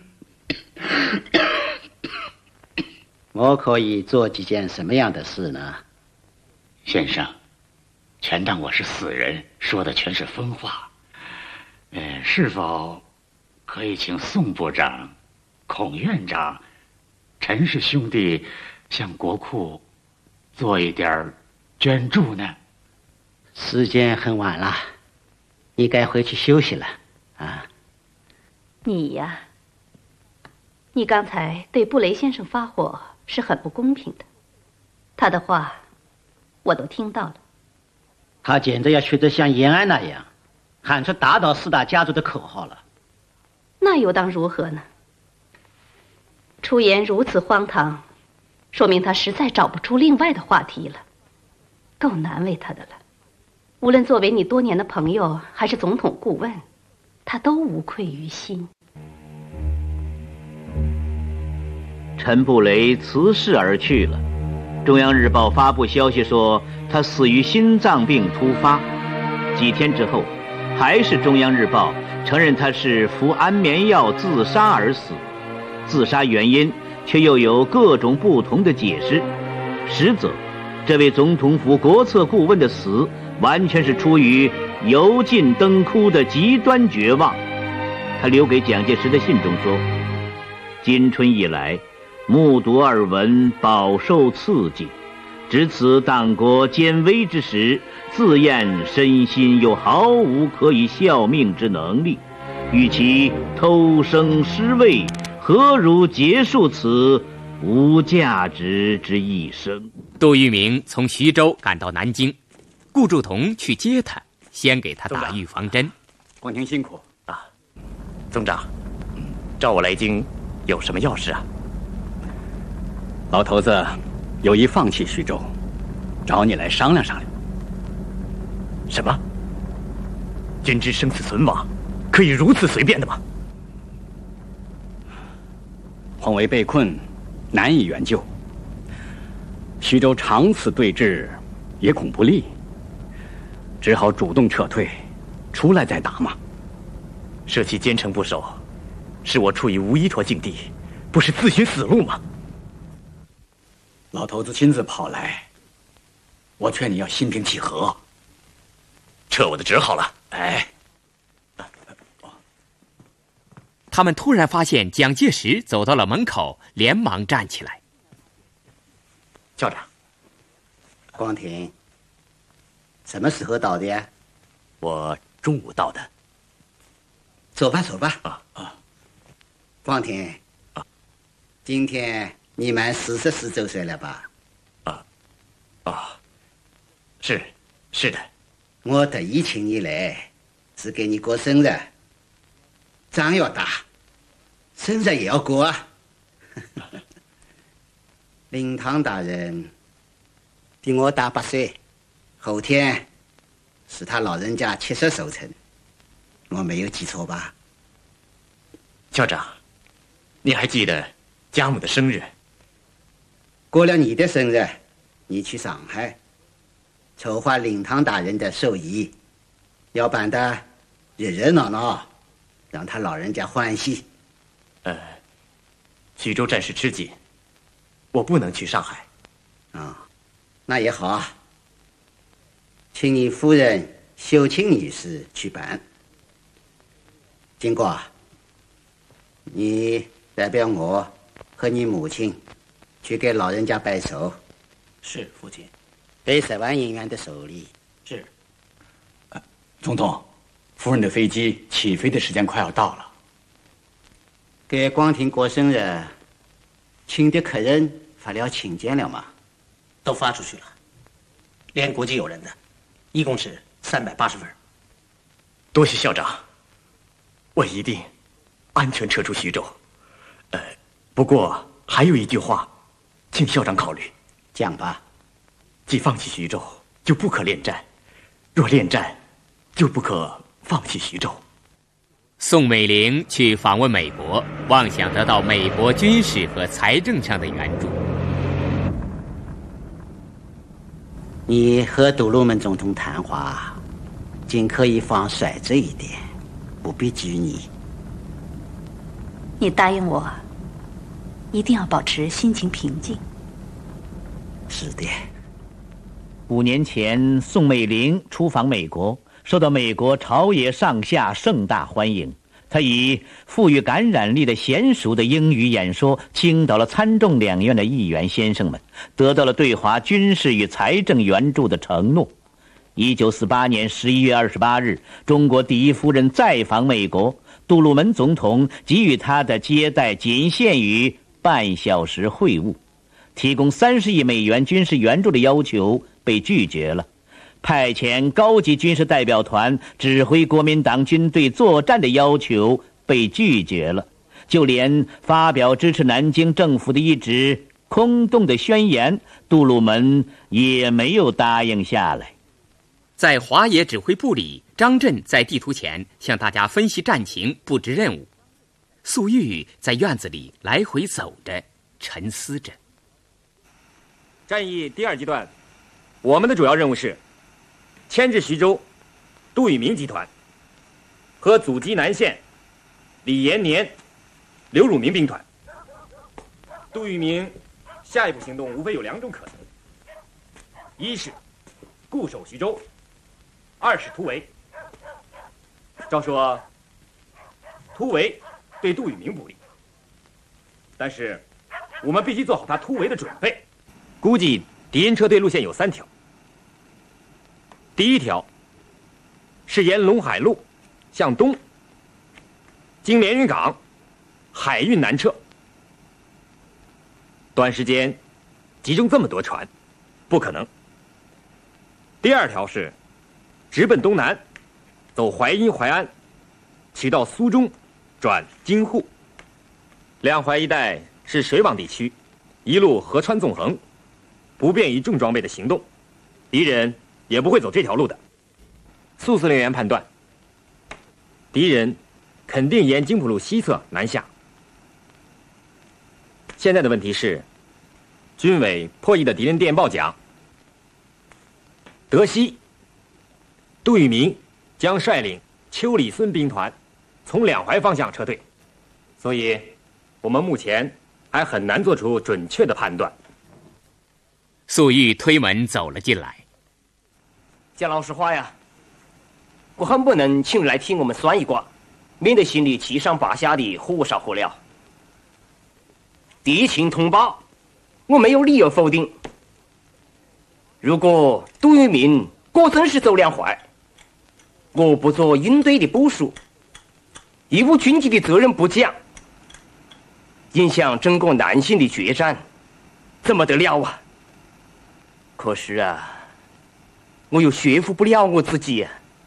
我可以做几件什么样的事呢？ 先生，全当我是死人，说的全是疯话。是否可以请宋部长、孔院长、陈氏兄弟向国库做一点捐助呢？ 时间很晚了，你该回去休息了啊。 你呀，你刚才对布雷先生发火是很不公平的，他的话我都听到了。 他简直要学得像延安那样，喊出打倒4大家族的口号了。 那又当如何呢？出言如此荒唐，说明他实在找不出另外的话题了，够难为他的了。无论作为你多年的朋友，还是总统顾问，他都无愧于心。 陈布雷辞世而去了。中央日报发布消息说，他死于心脏病突发。几天之后，还是中央日报承认他是服安眠药自杀而死，自杀原因却又有各种不同的解释。实则，这位总统府国策顾问的死完全是出于油尽灯枯的极端绝望。他留给蒋介石的信中说：“今春以来，目睹耳闻，饱受刺激，值此党国艰危之时，自验身心又毫无可以效命之能力，与其偷生失位，何如结束此无价值之一生？” 杜聿明从徐州赶到南京，顾祝同去接他，先给他打预防针。 光庭辛苦啊，总长，召我来京有什么要事啊？ 老头子有意放弃徐州，找你来商量商量。 什么？君之生死存亡，可以如此随便的吗？ 皇维被困，难以援救。徐州长此对峙，也恐不利，只好主动撤退，出来再打嘛。 舍弃坚城不守，是我处于无依托境地，不是自寻死路吗？ 老头子亲自跑来，我劝你要心平气和。 撤我的职好了。 哎， 他们突然发现蒋介石走到了门口，连忙站起来。 校长， 光庭，什么时候到的呀？ 我中午到的。 走吧，走吧。光庭，今天你满44周岁了吧？ 是的。 我特意请你来，是给你过生日。仗要打，生日也要过啊。灵堂大人比我大8岁，后天是他老人家70寿辰，我没有记错吧？ 校长，你还记得家母的生日？ 过了你的生日，你去上海筹划灵堂大人的寿仪，要办得热热闹闹，让他老人家欢喜。 徐州战事吃紧，我不能去上海。 那也好啊，请你夫人秀清女士去办。经过，你代表我和你母亲去给老人家拜寿。 是，父亲。 给10万银元的寿礼。 是。总统，夫人的飞机起飞的时间快要到了。 给光庭过生日，请的客人发了请柬了吗？ 都发出去了，连国际友人的，一共是380份。 多谢校长，我一定安全撤出徐州。不过还有一句话，请校长考虑。 讲吧。 既放弃徐州，就不可恋战；若恋战，就不可放弃徐州。 宋美龄去访问美国，妄想得到美国军事和财政上的援助。 你和杜鲁门总统谈话，尽可以放率直一点，不必拘泥。 你答应我，一定要保持心情平静。 是的。 5年前，宋美龄出访美国，受到美国朝野上下盛大欢迎。他以富于感染力的娴熟的英语演说，倾倒了参众两院的议员先生们，得到了对华军事与财政援助的承诺。1948年11月28日，中国第一夫人再访美国，杜鲁门总统给予他的接待仅限于半小时会晤，提供30亿美元军事援助的要求被拒绝了。派遣高级军事代表团指挥国民党军队作战的要求被拒绝了，就连发表支持南京政府的一纸空洞的宣言，杜鲁门也没有答应下来。 在华野指挥部里，张震在地图前向大家分析战情，布置任务。粟裕在院子里来回走着，沉思着。 战役第2阶段，我们的主要任务是牵制徐州杜聿明集团和阻击南线李延年、刘汝明兵团。杜聿明下一步行动无非有2种可能：一是固守徐州，二是突围。照说，突围对杜聿明不利，但是我们必须做好他突围的准备。估计敌人撤退路线有3条。第一条是沿陇海路向东，经连云港，海运南撤。短时间集中这么多船，不可能。第2条是直奔东南，走淮阴、淮安，取到苏中，转京沪。两淮一带是水网地区，一路河川纵横，不便于重装备的行动，敌人也不会走这条路的。苏司令员判断，敌人肯定沿津浦路西侧南下。现在的问题是，军委破译的敌人电报讲，德西杜聿明将率领邱李孙兵团从两淮方向撤退，所以我们目前还很难做出准确的判断。 粟裕推门走了进来。 讲老实话呀，我很不能请你来听我们算一卦，免得心里七上八下的火烧火燎。敌情通报，我没有理由否定。如果杜聿明果真是走两淮，我不做应对的部署，义务军级的责任不讲，影响整个南线的决战，怎么得了啊？可是啊，我又说服不了我自己啊。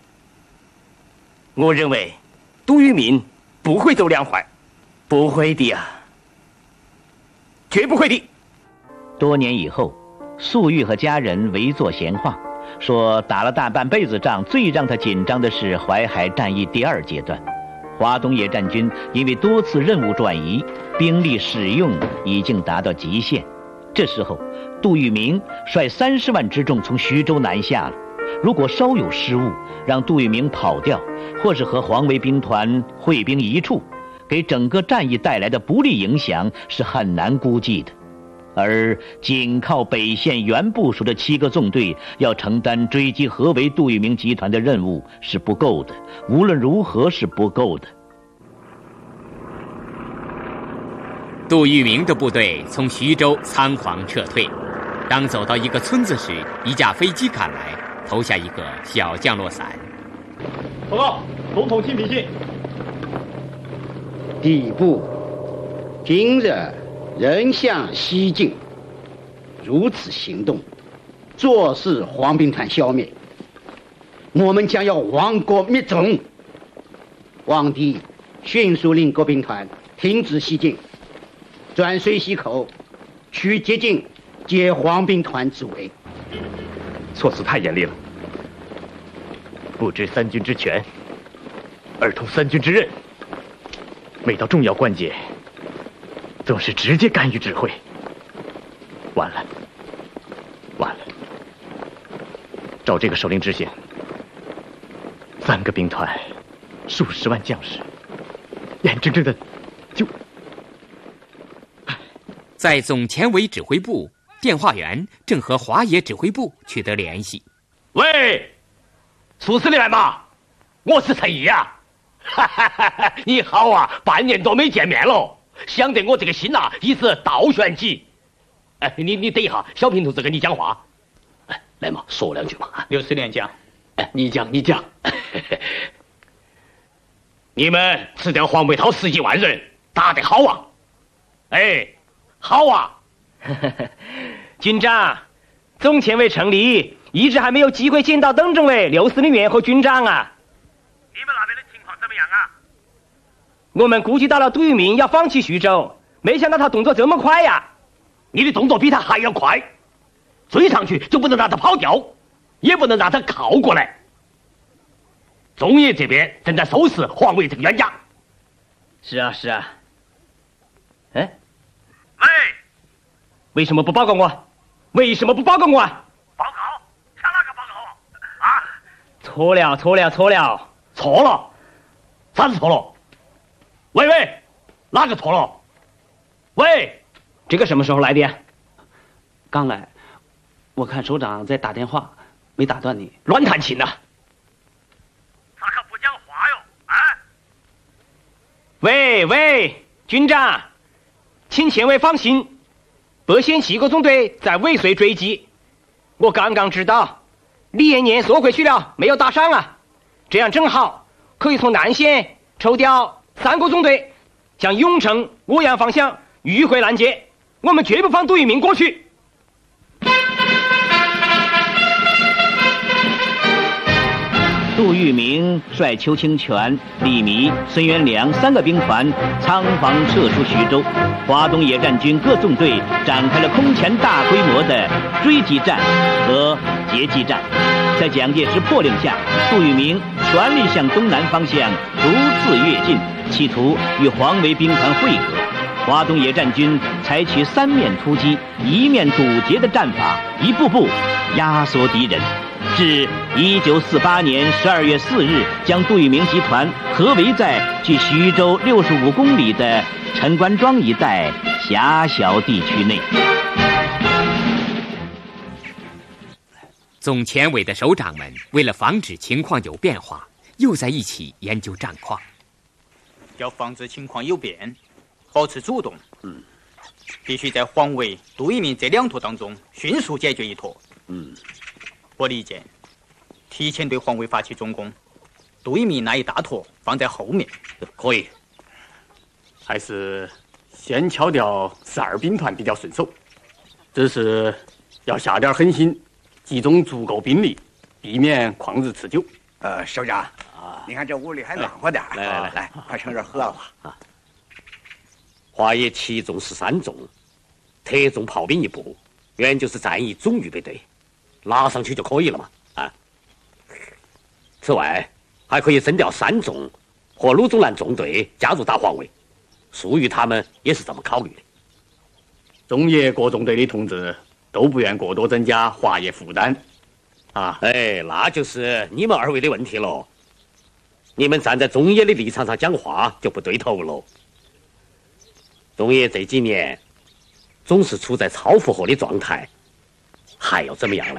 我认为杜聿明不会走两淮，不会的啊，绝不会的。 多年以后，粟裕和家人围坐闲话，说打了大半辈子仗，最让他紧张的是淮海战役第2阶段。华东野战军因为多次任务转移，兵力使用已经达到极限。这时候，杜聿明率30万之众从徐州南下了。如果稍有失误，让杜聿明跑掉，或是和黄维兵团会兵一处，给整个战役带来的不利影响是很难估计的。而仅靠北线原部署的7个纵队要承担追击合围杜聿明集团的任务是不够的，无论如何是不够的。 杜聿明的部队从徐州仓皇撤退，当走到一个村子时，一架飞机赶来，投下一个小降落伞。 报告，总统亲笔信。 第一步，今日人向西进，如此行动，坐视黄兵团消灭，我们将要亡国灭种。皇帝迅速令各兵团停止西进，转水西口，取捷径，解黄兵团之围。 措辞太严厉了，不知三军之权，而同三军之任。 每到重要关节，总是直接干预指挥。完了，完了！照这个首领之线，3个兵团，数十万将士，眼睁睁的就…… 在总前委指挥部，电话员正和华野指挥部取得联系。 喂，苏司令来嘛？我是陈毅啊！哈哈哈哈！你好啊，半年多没见面了，想得我这个心呐，已是倒悬机。哎，你等一下，小平同志跟你讲话。哎，来嘛，说2句嘛。 刘司令讲。 哎，你讲。你们吃掉黄北涛10几万人，打得好啊！哎，好啊！ 军长，总前委成立，一直还没有机会见到邓政委、刘司令员和军长啊。 你们那边的情况怎么样啊？ 我们估计到了杜聿明要放弃徐州，没想到他动作这么快呀！ 你的动作比他还要快，追上去就不能让他跑掉，也不能让他靠过来。中野这边正在收拾黄维这个冤家。 是啊。哎，喂，为什么不报告我？报告？像哪个报告啊？错了， 啥子错了？喂，哪个错了？喂， 这个什么时候来的？ 刚来，我看首长在打电话，没打断你。 乱弹琴呐！ 他可不讲话哟！啊！ 喂，军长，请前委放心，北线7个纵队在尾随追击。我刚刚知道，李延年缩回去了，没有打上啊。这样正好可以从南线抽调3个纵队，向永城、涡阳方向迂回拦截。我们绝不放杜聿明过去。 杜聿明率邱清泉、李弥、孙元良3个兵团仓皇撤出徐州，华东野战军各纵队展开了空前大规模的追击战和截击战。在蒋介石迫令下，杜聿明全力向东南方向逐次跃进，企图与黄维兵团会合。华东野战军采取3面突击、1面堵截的战法，一步步压缩敌人，至1948年12月4日，将杜聿明集团合围在距徐州65公里的陈官庄一带狭小地区内。 总前委的首长们为了防止情况有变化，又在一起研究战况。 要防止情况有变，保持主动。必须在黄维、杜聿明这2坨当中迅速解决一坨。我理解，提前对黄维发起总攻，杜聿明那一大坨放在后面。 可以，还是先敲掉12兵团比较顺手，只是要下点狠心，集中足够兵力，避免旷日持久。 首长，你看这屋里还暖和点。来，快趁热喝了吧。 华野7纵13纵，特种炮兵一部，原就是战役总预备队，拉上去就可以了嘛。此外，还可以征调3纵和鲁中南纵队加入打黄维，粟裕他们也是这么考虑的。 中野各纵队的同志都不愿过多增加华野负担。 那就是你们2位的问题喽。你们站在中野的立场上讲话就不对头喽。中野这几年总是处在超负荷的状态，还要怎么样呢？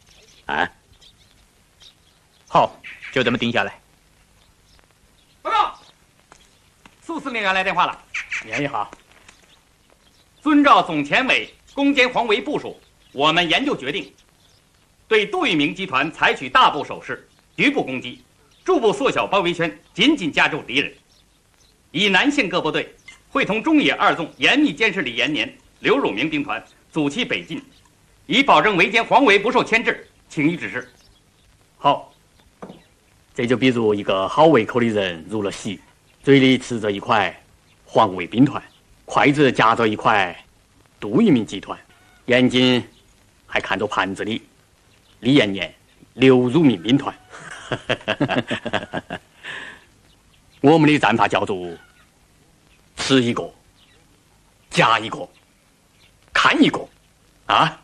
好，就这么定下来。 报告，苏司令员来电话了。 念一下。 遵照总前委攻坚黄维部署，我们研究决定，对杜聿明集团采取大部守势，局部攻击，逐步缩小包围圈，紧紧夹住敌人。以南线各部队会同中野2纵严密监视李延年、刘汝明兵团，阻其北进，以保证围歼黄维不受牵制。请予指示。 好，这就比如一个好胃口的人入了席，嘴里吃着一块黄维兵团，筷子夹着一块杜聿明集团，眼睛还看着盘子里李延年、刘汝明兵团。我们的战法叫做吃一个，夹一个，看一个，啊！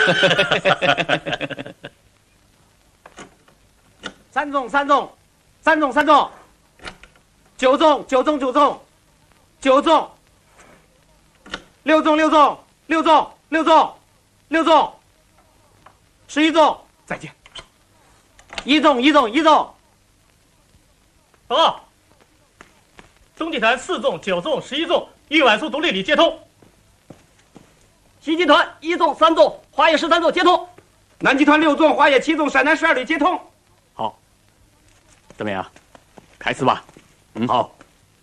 三中，三中，三中，三中，九中，九中，九中，九中，六中，六中，六中，六中，六中，11中， 再见。 一中，一中，一中。 报告，中集团4中、9中、11中豫皖苏独立旅接通。 西集团1中、3中，华野13中接通。南集团6中、华野7中、陕南12旅接通。 好，怎么样？开始吧。好。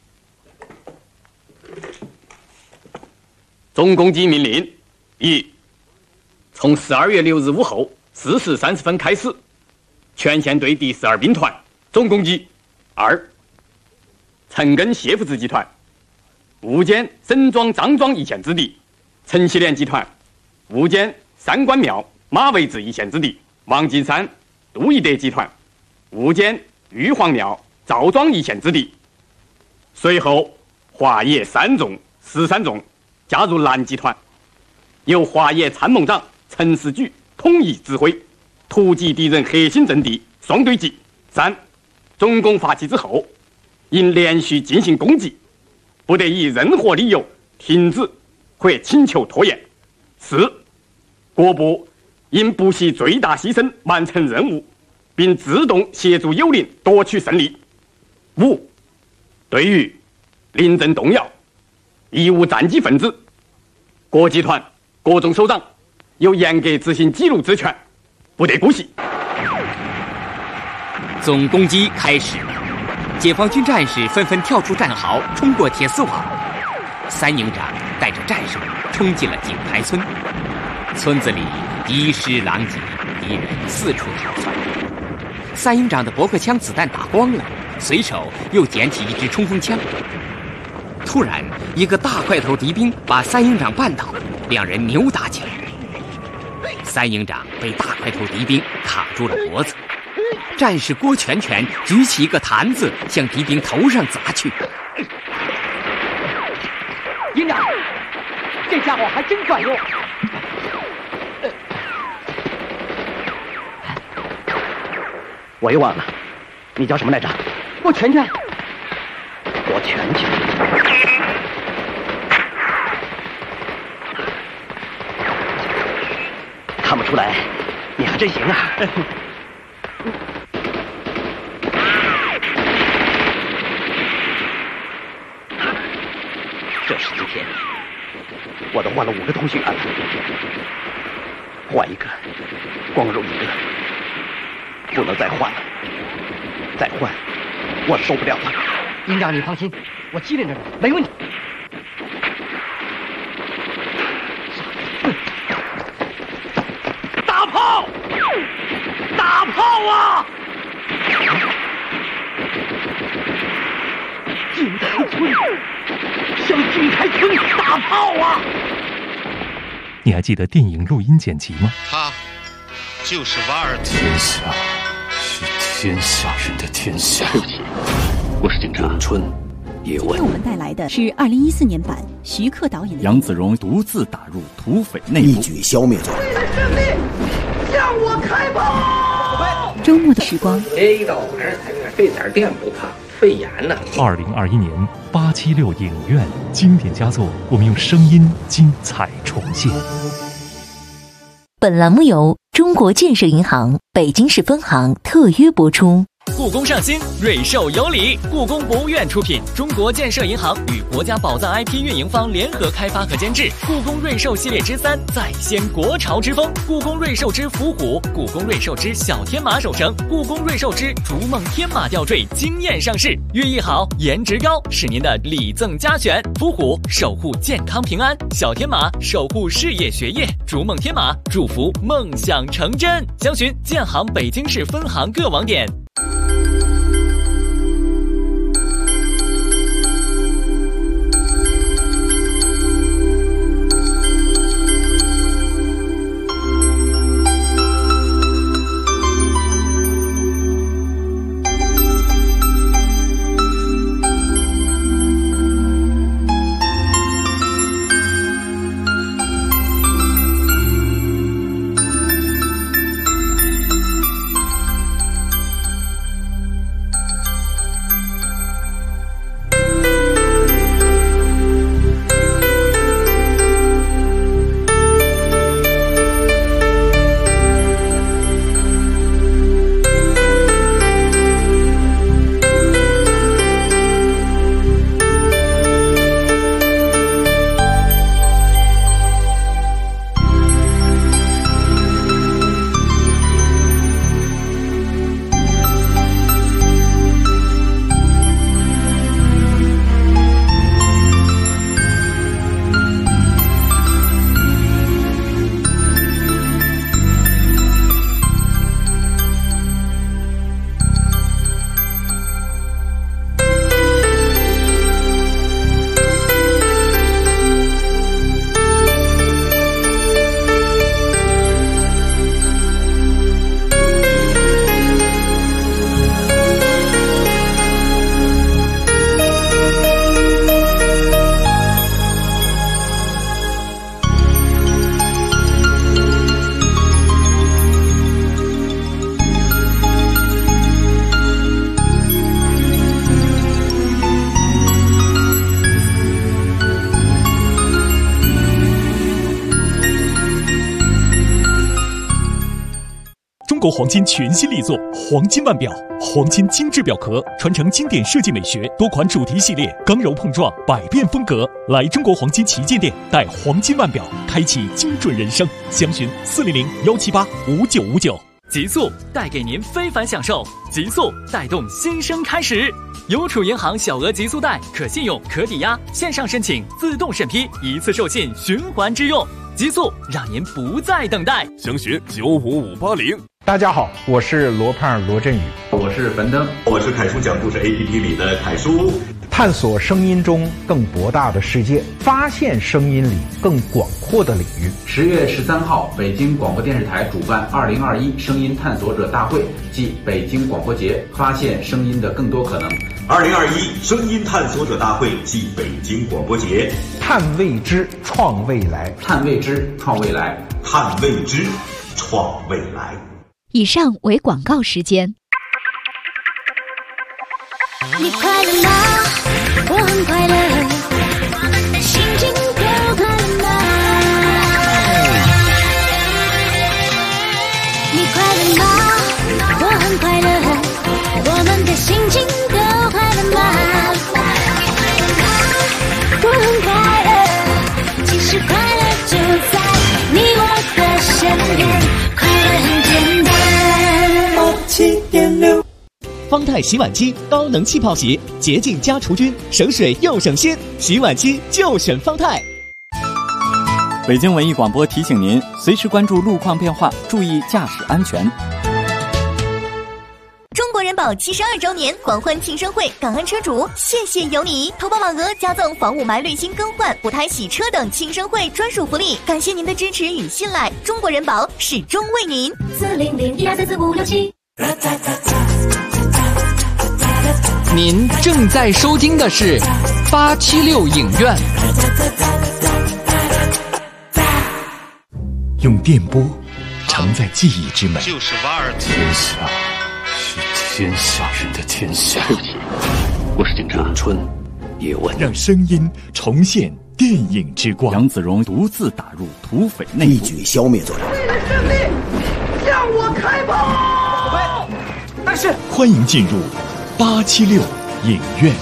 总攻击命令：一，从12月6日午后4时30分开始，全线对第12兵团总攻击。2，陈赓谢福志集团误歼沈庄、张庄一线之敌，陈锡联集团误歼三官庙、马嵬子一线之敌，王金山、杜义德集团误歼玉皇庙、赵庄一线之敌。随后，华野3中、13中加入蓝集团，由华野参谋长陈士举统一指挥，突击敌人核心阵地双对击。3，总攻发起之后，因连续进行攻击，不得以任何理由停止或请求拖延。4，各部应不惜最大牺牲完成任务，并自动协助友邻夺取胜利。5，对于临阵动摇、贻误战机分子，各集团各中首长有严格执行记录之权，不得姑息。 总攻击开始，解放军战士纷纷跳出战壕，冲过铁丝网。3营长带着战士们冲进了井台村，村子里敌尸狼藉，敌人四处逃窜。3营长的驳壳枪子弹打光了，随手又捡起一支冲锋枪。突然，一个大块头敌兵把3营长绊倒，两人扭打起来。3营长被大块头敌兵卡住了脖子。战士郭全全举起一个坛子向敌兵头上砸去。 营长，这家伙还真管用。 我又忘了，你叫什么来着？ 郭全全。 郭全全。看不出来，你还真行啊。这10几天，我都换了5个同学了，换一个光荣一个，不能再换了，再换我受不了了。 营长，你放心，我机灵着呢，没问题。大炮！大炮啊！井台村！向井台村大炮啊！ 你还记得电影录音剪辑吗？ 他就是瓦尔。 天下是天下人的天下。 对不起，我是警察。 咏春，叶问。 今天我们带来的是2014年版徐克导演的。 杨子荣独自打入土匪内部， 一举消灭掉。 为了胜利，向我开炮！ 周末的时光。 这一到晚上在这费点电不怕。肺炎呢 ？2021年876影院经典佳作，我们用声音精彩重现。 本栏目由中国建设银行北京市分行特约播出。 故宫上新，瑞兽有礼。故宫博物院出品，中国建设银行与国家宝藏 IP 运营方联合开发和监制。故宫瑞兽系列之3再掀国潮之风。故宫瑞兽之伏虎，故宫瑞兽之小天马手绳，故宫瑞兽之逐梦天马吊坠惊艳上市。寓意好，颜值高，是您的礼赠佳选。伏虎守护健康平安，小天马守护事业学业，逐梦天马祝福梦想成真。详询建行北京市分行各网点。 国黄金全新力作黄金腕表，黄金精致表壳，传承经典设计美学，多款主题系列，刚柔碰撞，百变风格。来中国黄金旗舰店，戴黄金腕表，开启精准人生。详询400-178-5959。 极速带给您非凡享受，极速带动新生开始。邮储银行小额极速贷，可信用、可抵押，线上申请自动审批，一次授信循环支用。极速让您不再等待。 详询95580。 大家好，我是罗胖罗振宇， 我是樊登， 我是凯叔讲故事 APP 里的凯叔。 探索声音中更博大的世界，发现声音里更广阔的领域。 10月13号，北京广播电视台主办2021声音探索者大会暨北京广播节，发现声音的更多可能。 2021声音探索者大会暨北京广播节， 探未知，创未来， 探未知，创未来， 探未知，创未来。 以上为广告时间。 你快乐吗？我很快乐，我们的心情都快乐吗？你快乐吗？我很快乐，我们的心情都快乐吗？我很快乐，其实快乐就在你我的身边，快乐很简单。7.6 方太洗碗机高能气泡洗，洁净加除菌，省水又省心，洗碗机就选方太。 北京文艺广播提醒您，随时关注路况变化，注意驾驶安全。 中国人保72周年狂欢庆生会，感恩车主，谢谢有你！投保保额加赠防雾霾滤芯更换、补胎洗车等庆生会专属福利，感谢您的支持与信赖，中国人保始终为您。400-1234567。 您正在收听的是876影院。 用电波藏在记忆之门， 就是瓦尔特。 天下是天下人的天下。 对不起，我是警察。咏春叶问， 让声音重现电影之光。 杨子荣独自打入土匪内部， 一举消灭作者。 为了胜利，向我开炮！ 但是， 欢迎进入876影院。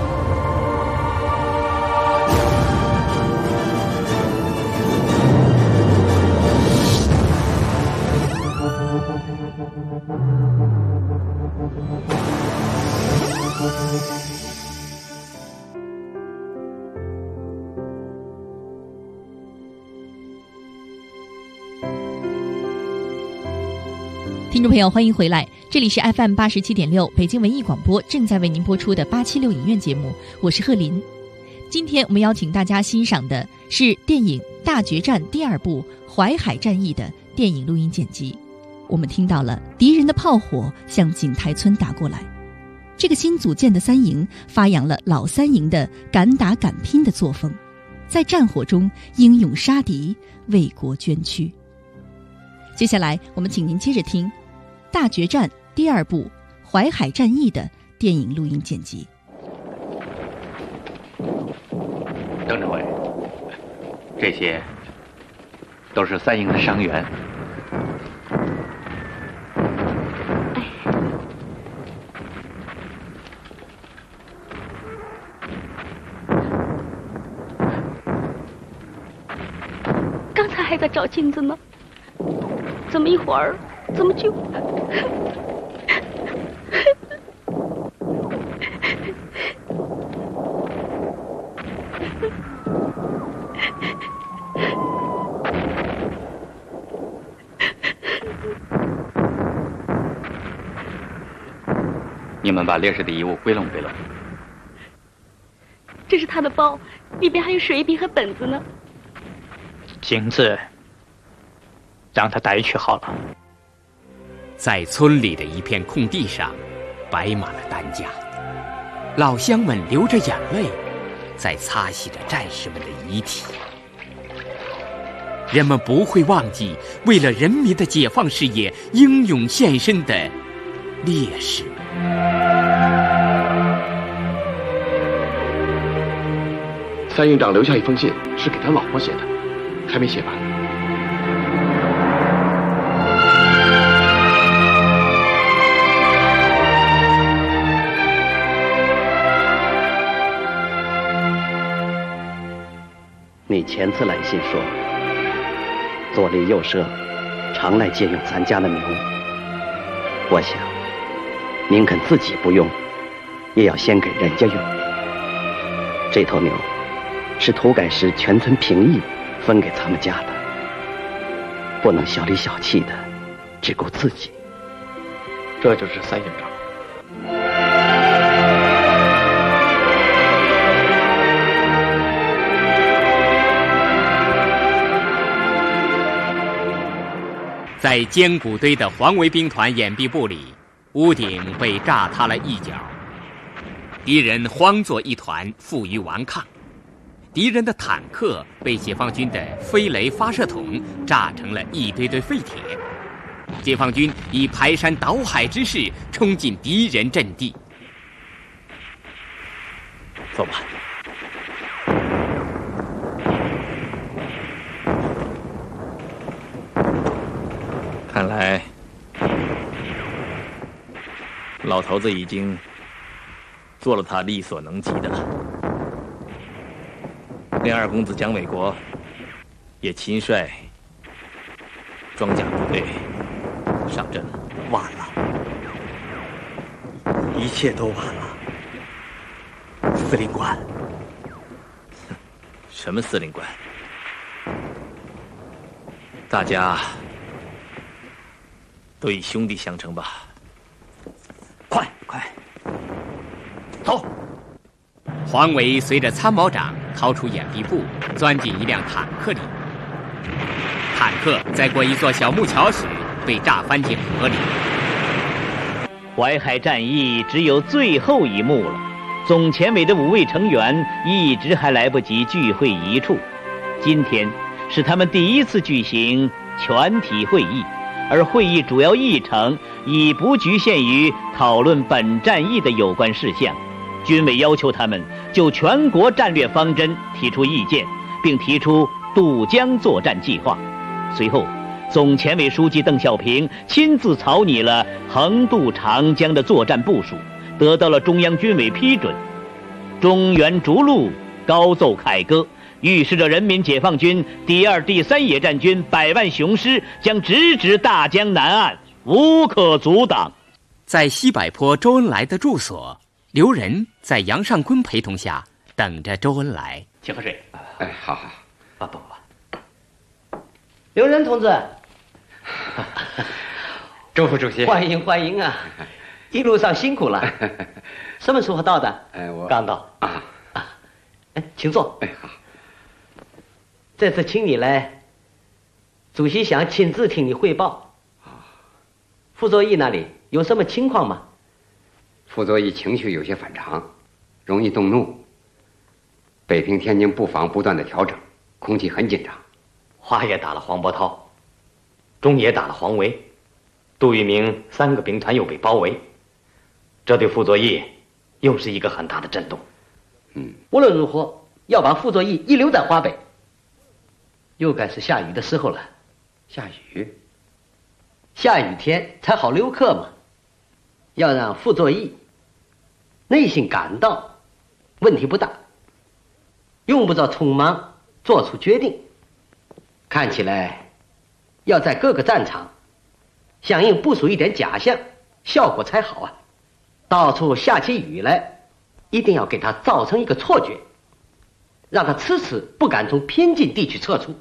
听众朋友，欢迎回来，这里是 FM 87.6北京文艺广播正在为您播出的876影院节目，我是贺林。今天我们邀请大家欣赏的是电影《大决战》第2部淮海战役的电影录音剪辑。我们听到了敌人的炮火向景台村打过来，这个新组建的三营发扬了老三营的敢打敢拼的作风，在战火中英勇杀敌，为国捐躯。接下来我们请您接着听《大决战》第2部淮海战役的电影录音剪辑。 邓指挥，这些都是三营的伤员。 刚才还在找镜子呢，怎么一会儿怎么就…… 你们把烈士的遗物归拢归拢。 这是他的包，里边还有水笔和本子呢。 镜子让他带去好了。 在村里的一片空地上，摆满了担架，老乡们流着眼泪，在擦洗着战士们的遗体。人们不会忘记为了人民的解放事业英勇献身的烈士。 三营长留下一封信，是给他老婆写的，还没写完。 你前次来信说，左邻右舍常来借用咱家的牛，我想宁肯自己不用，也要先给人家用。这头牛是土改时全村评议分给咱们家的，不能小里小气的只顾自己。 这就是三营长。 在坚固堆的黄维兵团掩蔽部里，屋顶被炸塌了一角，敌人慌作一团，负隅顽抗。敌人的坦克被解放军的飞雷发射筒炸成了一堆堆废铁。解放军以排山倒海之势冲进敌人阵地。 走吧。看来老头子已经做了他力所能及的了。连二公子蒋纬国也亲率装甲部队上阵了。 晚了，一切都晚了。司令官， 什么司令官？大家都以兄弟相称吧。 快，走！ 黄维随着参谋长逃出掩蔽部，钻进一辆坦克里。坦克在过一座小木桥时被炸翻进河里。 淮海战役只有最后一幕了，总前委的5位成员一直还来不及聚会一处。今天是他们第一次举行全体会议，而会议主要议程已不局限于讨论本战役的有关事项。军委要求他们就全国战略方针提出意见，并提出渡江作战计划。随后，总前委书记邓小平亲自草拟了横渡长江的作战部署，得到了中央军委批准。中原逐鹿，高奏凯歌，预示着人民解放军第2、第3野战军100万雄师将直指大江南岸，无可阻挡。 在西柏坡周恩来的住所，刘仁在杨尚昆陪同下等着周恩来。 请喝水。 哎，好。 不。 刘仁同志， 周副主席， 欢迎啊！一路上辛苦了。什么时候到的？ 我刚到啊。请坐。 好。 这次请你来，主席想亲自听你汇报。傅作义那里有什么情况吗？ 傅作义情绪有些反常，容易动怒。北平、天津布防不断的调整，空气很紧张。 华也打了黄伯韬，中也打了黄维，杜聿明3个兵团又被包围，这对傅作义又是一个很大的震动。无论如何，要把傅作义遗留在华北。又该是下雨的时候了。 下雨？ 下雨天才好留客嘛。要让傅作义内心感到问题不大，用不着匆忙做出决定。看起来要在各个战场相应部署一点假象，效果才好啊。到处下起雨来，一定要给他造成一个错觉，让他迟迟不敢从偏近地区撤出。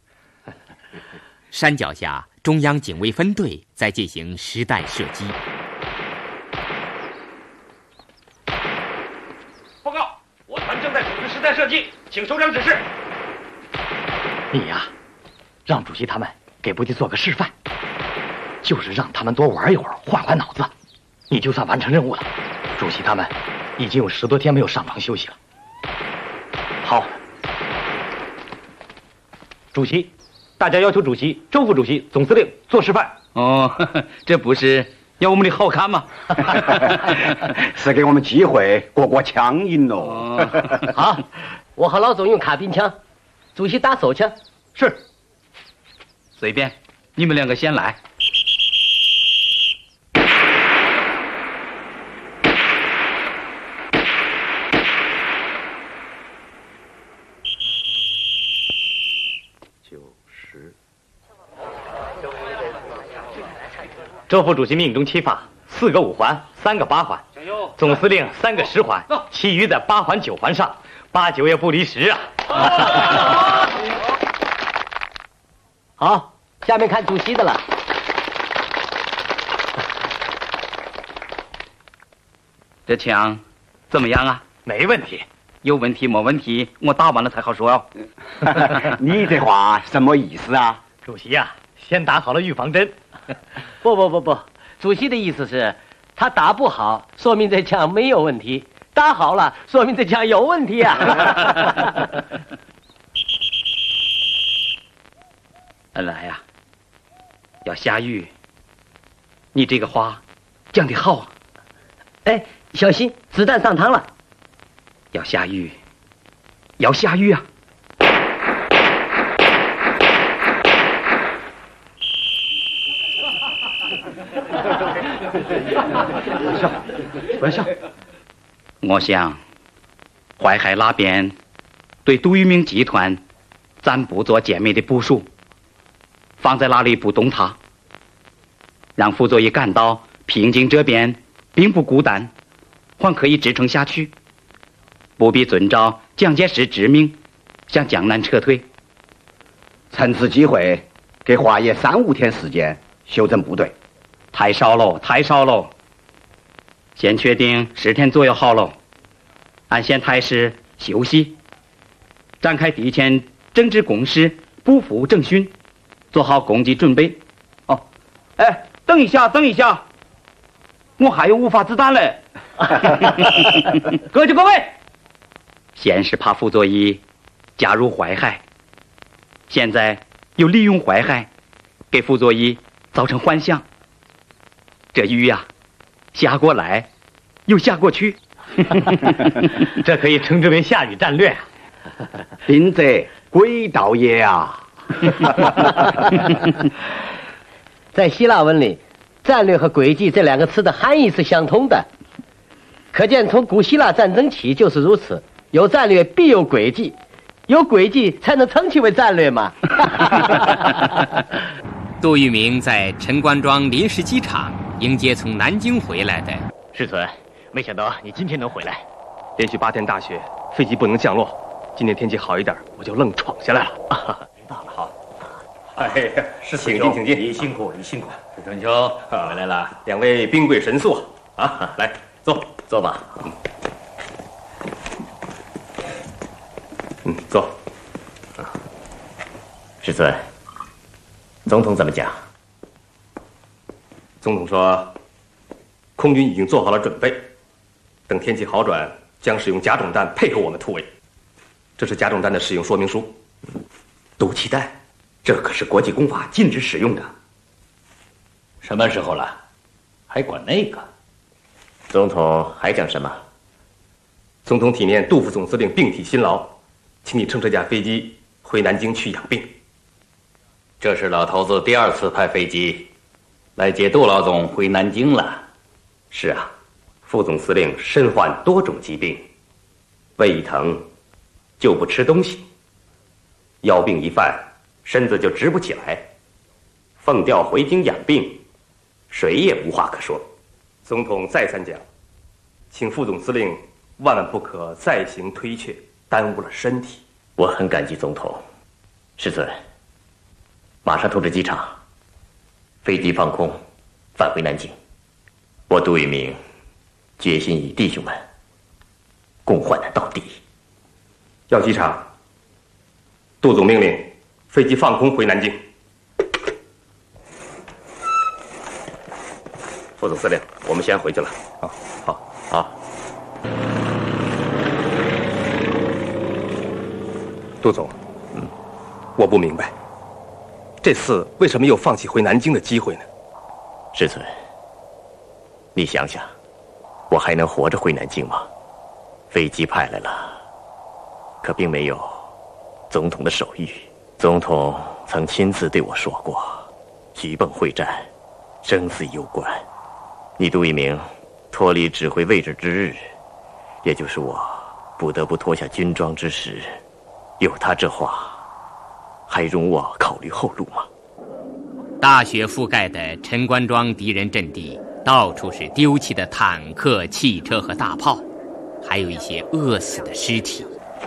山脚下，中央警卫分队在进行实弹射击。 报告，我团正在组织实弹射击，请首长指示。 你呀，让主席他们给部队做个示范，就是让他们多玩一会儿，换脑子，你就算完成任务了。主席他们已经有10多天没有上床休息了。好，主席，大家要求主席、周副主席、总司令做示范。 这不是要我们的好看吗？ 是给我们机会过过枪瘾喽。 好，我和老总用卡宾枪，主席打手枪。 是。随便，你们2个先来。 周副主席命中期发，4个5环，3个8环，总司令3个10环，其余在8环9环上，8、9也不离10啊。 好，下面看主席的了。 这枪怎么样啊？ 没问题。 有问题没问题，我打完了才好说哦。 你这话什么意思啊？ 主席呀，先打好了预防针。 不，主席的意思是，他打不好，说明这枪没有问题；打好了，说明这枪有问题啊。 恩来呀，要下雨，你这个话讲得好啊。 哎，小心，子弹上膛了。 要下雨，要下雨啊！ 不要笑。 我想，淮海那边对杜聿明集团暂不做歼灭的部署，放在那里不动它，让傅作义感到平津这边并不孤单，还可以支撑下去。不必遵照蒋介石之命向江南撤退， 趁此机会给华爷3、5天时间修整部队。 太少了。先确定10天左右好了，按现态势休息，展开敌前政治攻势，不服政训，做好攻击准备。哦，哎，等一下，我还有5发子弹嘞。各位。先是怕傅作义加入淮海，现在又利用淮海给傅作义造成幻想。这雨呀，下过来又下过去， 这可以称之为下雨战略。 兵者，鬼道也啊！ 在希腊文里，战略和诡计这2个词的含义是相通的，可见从古希腊战争起就是如此。有战略必有诡计，有诡计才能称其为战略嘛。 杜聿明在陈官庄临时机场迎接从南京回来的世存，没想到你今天能回来。 连续8天大雪，飞机不能降落。今天天气好一点，我就愣闯下来了。 知道了，好。 哎呀，请进。 你辛苦。史春秋回来了 ，2位兵贵神速啊！来， 坐吧。 坐。 世存，总统怎么讲？ 总统说，空军已经做好了准备，等天气好转，将使用甲种弹配合我们突围。这是甲种弹的使用说明书。 毒气弹，这可是国际公法禁止使用的。 什么时候了，还管那个？ 总统还讲什么？ 总统体面杜副总司令病体辛劳，请你乘这架飞机回南京去养病。 这是老头子第2次派飞机来接杜老总回南京了。 是啊，副总司令身患多种疾病，胃一疼就不吃东西，腰病一犯身子就直不起来，奉调回京养病，谁也无话可说。 总统再三讲，请副总司令万万不可再行推却，耽误了身体。 我很感激总统。世存，马上通知机场，飞机放空，返回南京。我杜聿明决心与弟兄们共患难到底。 要机场，杜总命令飞机放空回南京。 副总司令，我们先回去了。 好。杜总，我不明白，这次为什么又放弃回南京的机会呢？ 世存，你想想，我还能活着回南京吗？飞机派来了，可并没有总统的手谕。总统曾亲自对我说过，徐蚌会战，生死攸关。你杜聿明脱离指挥位置之日，也就是我不得不脱下军装之时。有他这话， 还容我考虑后路吗？ 大雪覆盖的陈官庄敌人阵地，到处是丢弃的坦克、汽车和大炮，还有一些饿死的尸体。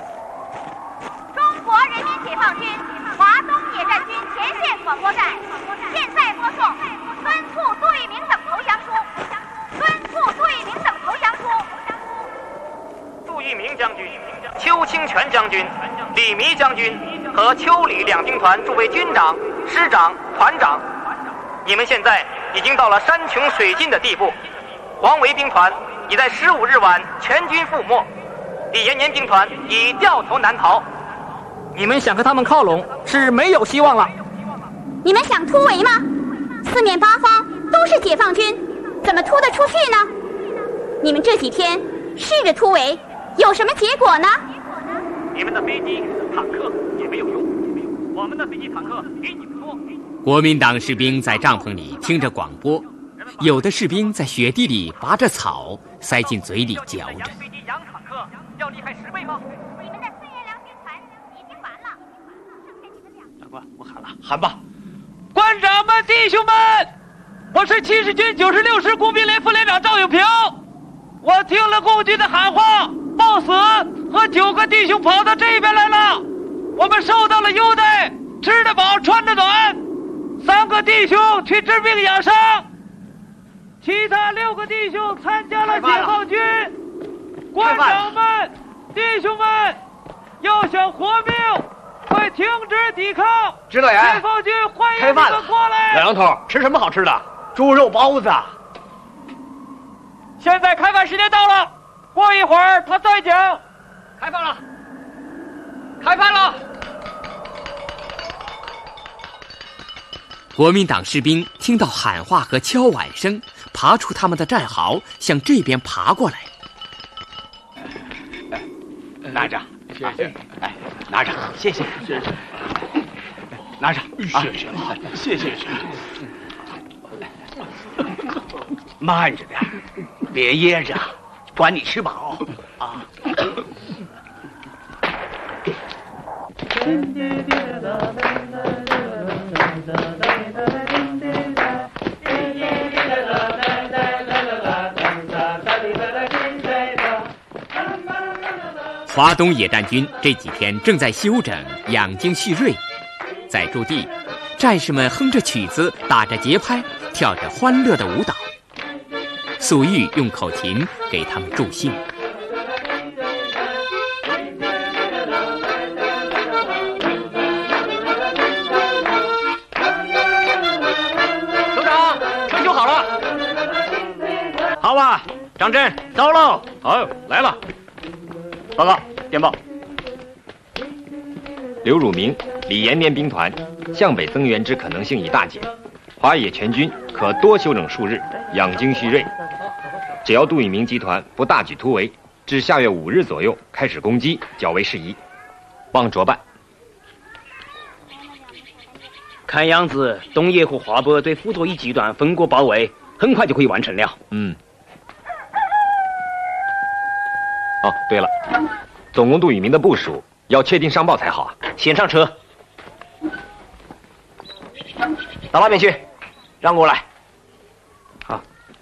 中国人民解放军华东野战军前线广播站，现在播送敦促杜聿明等投降书。敦促杜聿明等投降书。 杜聿明将军、邱清泉将军、李弥将军和邱李两兵团诸位军长、师长、团长，你们现在已经到了山穷水尽的地步。黄维兵团已在15日晚全军覆没，李延年兵团已掉头南逃。你们想和他们靠拢是没有希望了。 你们想突围吗？四面八方都是解放军，怎么突得出去呢？你们这几天试着突围，有什么结果呢？ 你们的飞机、坦克也没有用，我们的飞机、坦克比你们多。 国民党士兵在帐篷里听着广播，有的士兵在雪地里拔着草，塞进嘴里嚼着。 飞机、洋坦克要厉害10倍吗？ 你们的孙元良军团已经完了，剩下你们俩。 长官，我喊了，喊吧！ 官长们、弟兄们，我是70军96师工兵连副连长赵永平。我听了共军的喊话，报死，和9个弟兄跑到这边来了。我们受到了优待，吃得饱，穿得暖。3个弟兄去治病养伤，其他6个弟兄参加了解放军。官长们、弟兄们，要想活命，会停止抵抗。 知道呀。 解放军欢迎你们过来。 老杨头，吃什么好吃的？猪肉包子。 现在开饭时间到了，过一会儿他再讲。 开饭了，开饭了！ 国民党士兵听到喊话和敲碗声，爬出他们的战壕，向这边爬过来。 拿着， 谢谢。 哎，拿着，谢谢， 谢谢。 拿着， 谢谢。 慢着点，别噎着，管你吃饱啊。 华东野战军这几天正在休整、养精蓄锐，在驻地，战士们哼着曲子，打着节拍，跳着欢乐的舞蹈。粟裕用口琴给他们助兴。 首长，全修好了。好啊，张震，走喽。 好，来了。 报告，电报。 刘汝明、李延年兵团向北增援之可能性已大减，华野全军可多休整数日，养精蓄锐。只要杜聿明集团不大举突围，至下月5日左右开始攻击，较为适宜。望着办。 看样子，东野和华北对傅作义集团分国包围，很快就可以完成了。 哦，对了，总攻杜聿明的部署要确定上报才好啊。 先上车，到那边去，让过来。 好。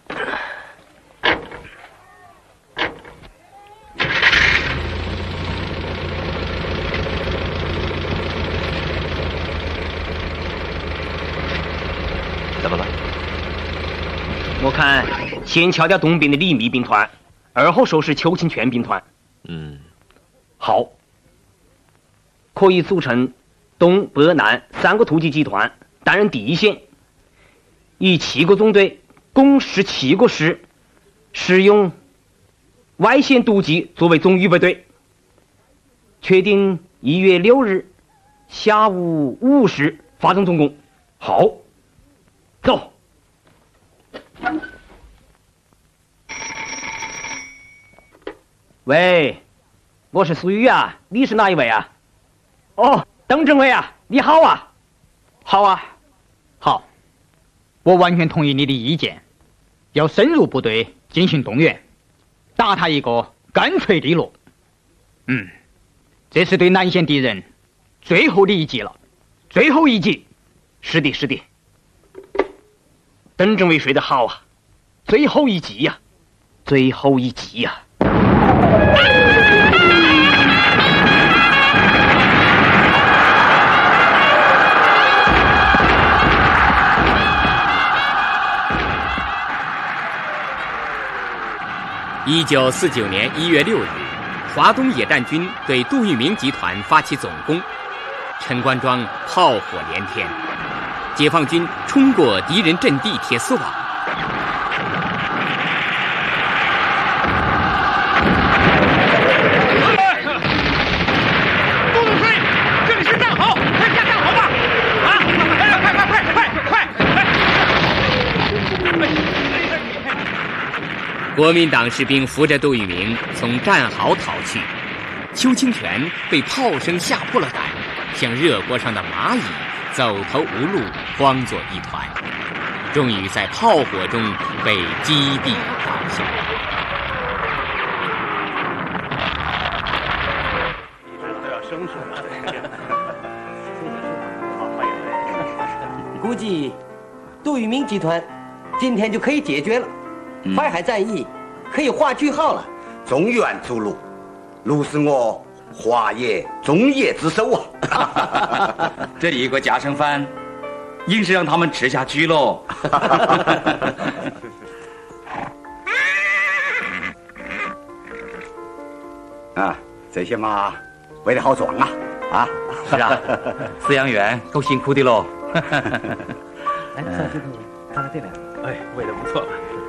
怎么了？ 我看先敲掉东边的李密兵团，而后收拾邱清泉兵团。好，可以组成东北南3个突击集团，担任第一线，以7个纵队共17个师，使用外线突击作为总预备队。确定1月6日下午5时发动总攻。好，走。喂，我是粟裕啊，你是哪一位啊？哦，邓政委啊，你好啊。 好啊，好，我完全同意你的意见，要深入部队进行动员，打他一个干脆利落。这是对南线敌人最后的一击了。 最后一集。是的，是的。邓政委说的好啊，最后一集呀，最后一集呀。 1949年1月6日，华东野战军对杜聿明集团发起总攻，陈官庄炮火连天，解放军冲过敌人阵地铁丝网。 杜总队，这里是战壕，快下战壕吧！啊，快！ 国民党士兵扶着杜聿明从战壕逃去，邱清泉被炮声吓破了胆，像热锅上的蚂蚁，走投无路，慌作一团，终于在炮火中被击毙倒下。 估计杜聿明集团今天就可以解决了，淮海战役可以画句号了。 中原逐鹿，鹿是我华野中野之首啊！ 这里一个夹生饭，硬是让他们吃下去喽。 啊，这些马喂得好壮啊！啊， 是啊，饲养员够辛苦的喽。 来，看看这边， 哎，喂得不错。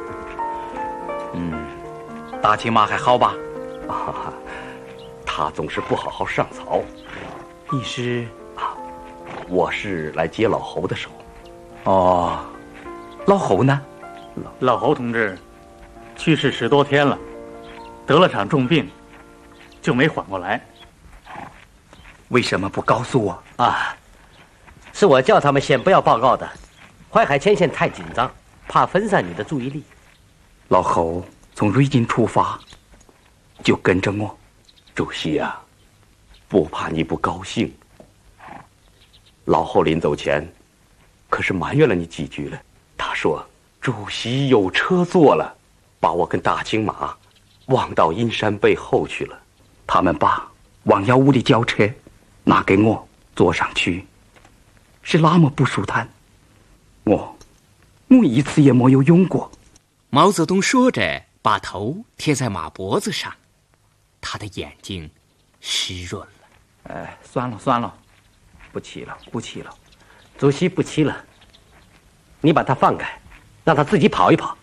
大青马还好吧？ 啊，他总是不好好上草。 你是啊，我是来接老侯的手。 哦，老侯呢？ 老侯同志去世10多天了，得了场重病，就没缓过来。 为什么不告诉我啊？是我叫他们先不要报告的。淮海前线太紧张，怕分散你的注意力。 老侯从瑞金出发，就跟着我。 主席啊，不怕你不高兴。老侯临走前，可是埋怨了你几句了。他说：“主席有车坐了，把我跟大青马忘到阴山背后去了。” 他们把王耀武的轿车拿给我坐上去，是那么不舒坦，我一次也没有用过。 毛泽东说着，把头贴在马脖子上，他的眼睛湿润了。 哎，算了，不骑了。 主席不骑了，你把他放开，让他自己跑一跑。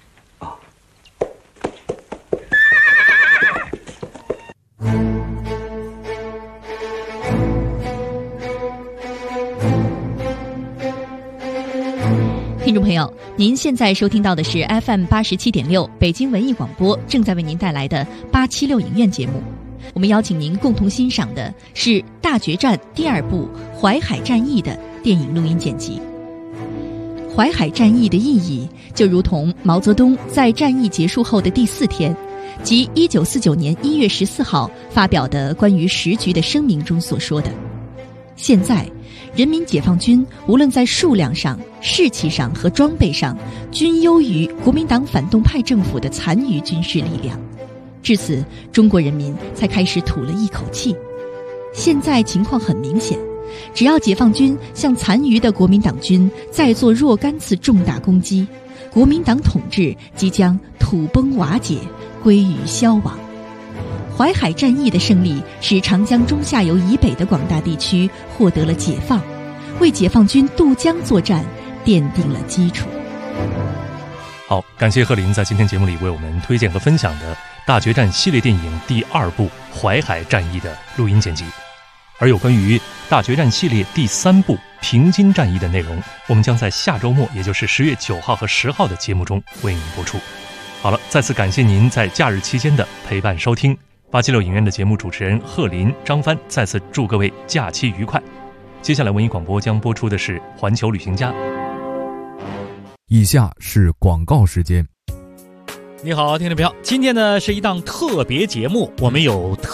听众朋友，您现在收听到的是 FM 87.6北京文艺广播正在为您带来的876影院节目。我们邀请您共同欣赏的是《大决战》第2部《淮海战役》的电影录音剪辑。淮海战役的意义，就如同毛泽东在战役结束后的第4天，即1949年1月14号发表的关于时局的声明中所说的：现在人民解放军无论在数量上、士气上和装备上，均优于国民党反动派政府的残余军事力量。至此，中国人民才开始吐了一口气。现在情况很明显，只要解放军向残余的国民党军再做若干次重大攻击，国民党统治即将土崩瓦解，归于消亡。淮海战役的胜利使长江中下游以北的广大地区获得了解放，为解放军渡江作战奠定了基础。 好，感谢贺林在今天节目里为我们推荐和分享的《大决战》系列电影第2部《淮海战役》的录音剪辑。而有关于《大决战》系列第3部《平津战役》的内容，我们将在下周末，也就是10月9号和10号的节目中为您播出。好了，再次感谢您在假日期间的陪伴收听。876影院的节目主持人贺林、张帆再次祝各位假期愉快。接下来文艺广播将播出的是《环球旅行家》。 以下是广告时间。 你好，听众朋友，今天呢是一档特别节目，我们有特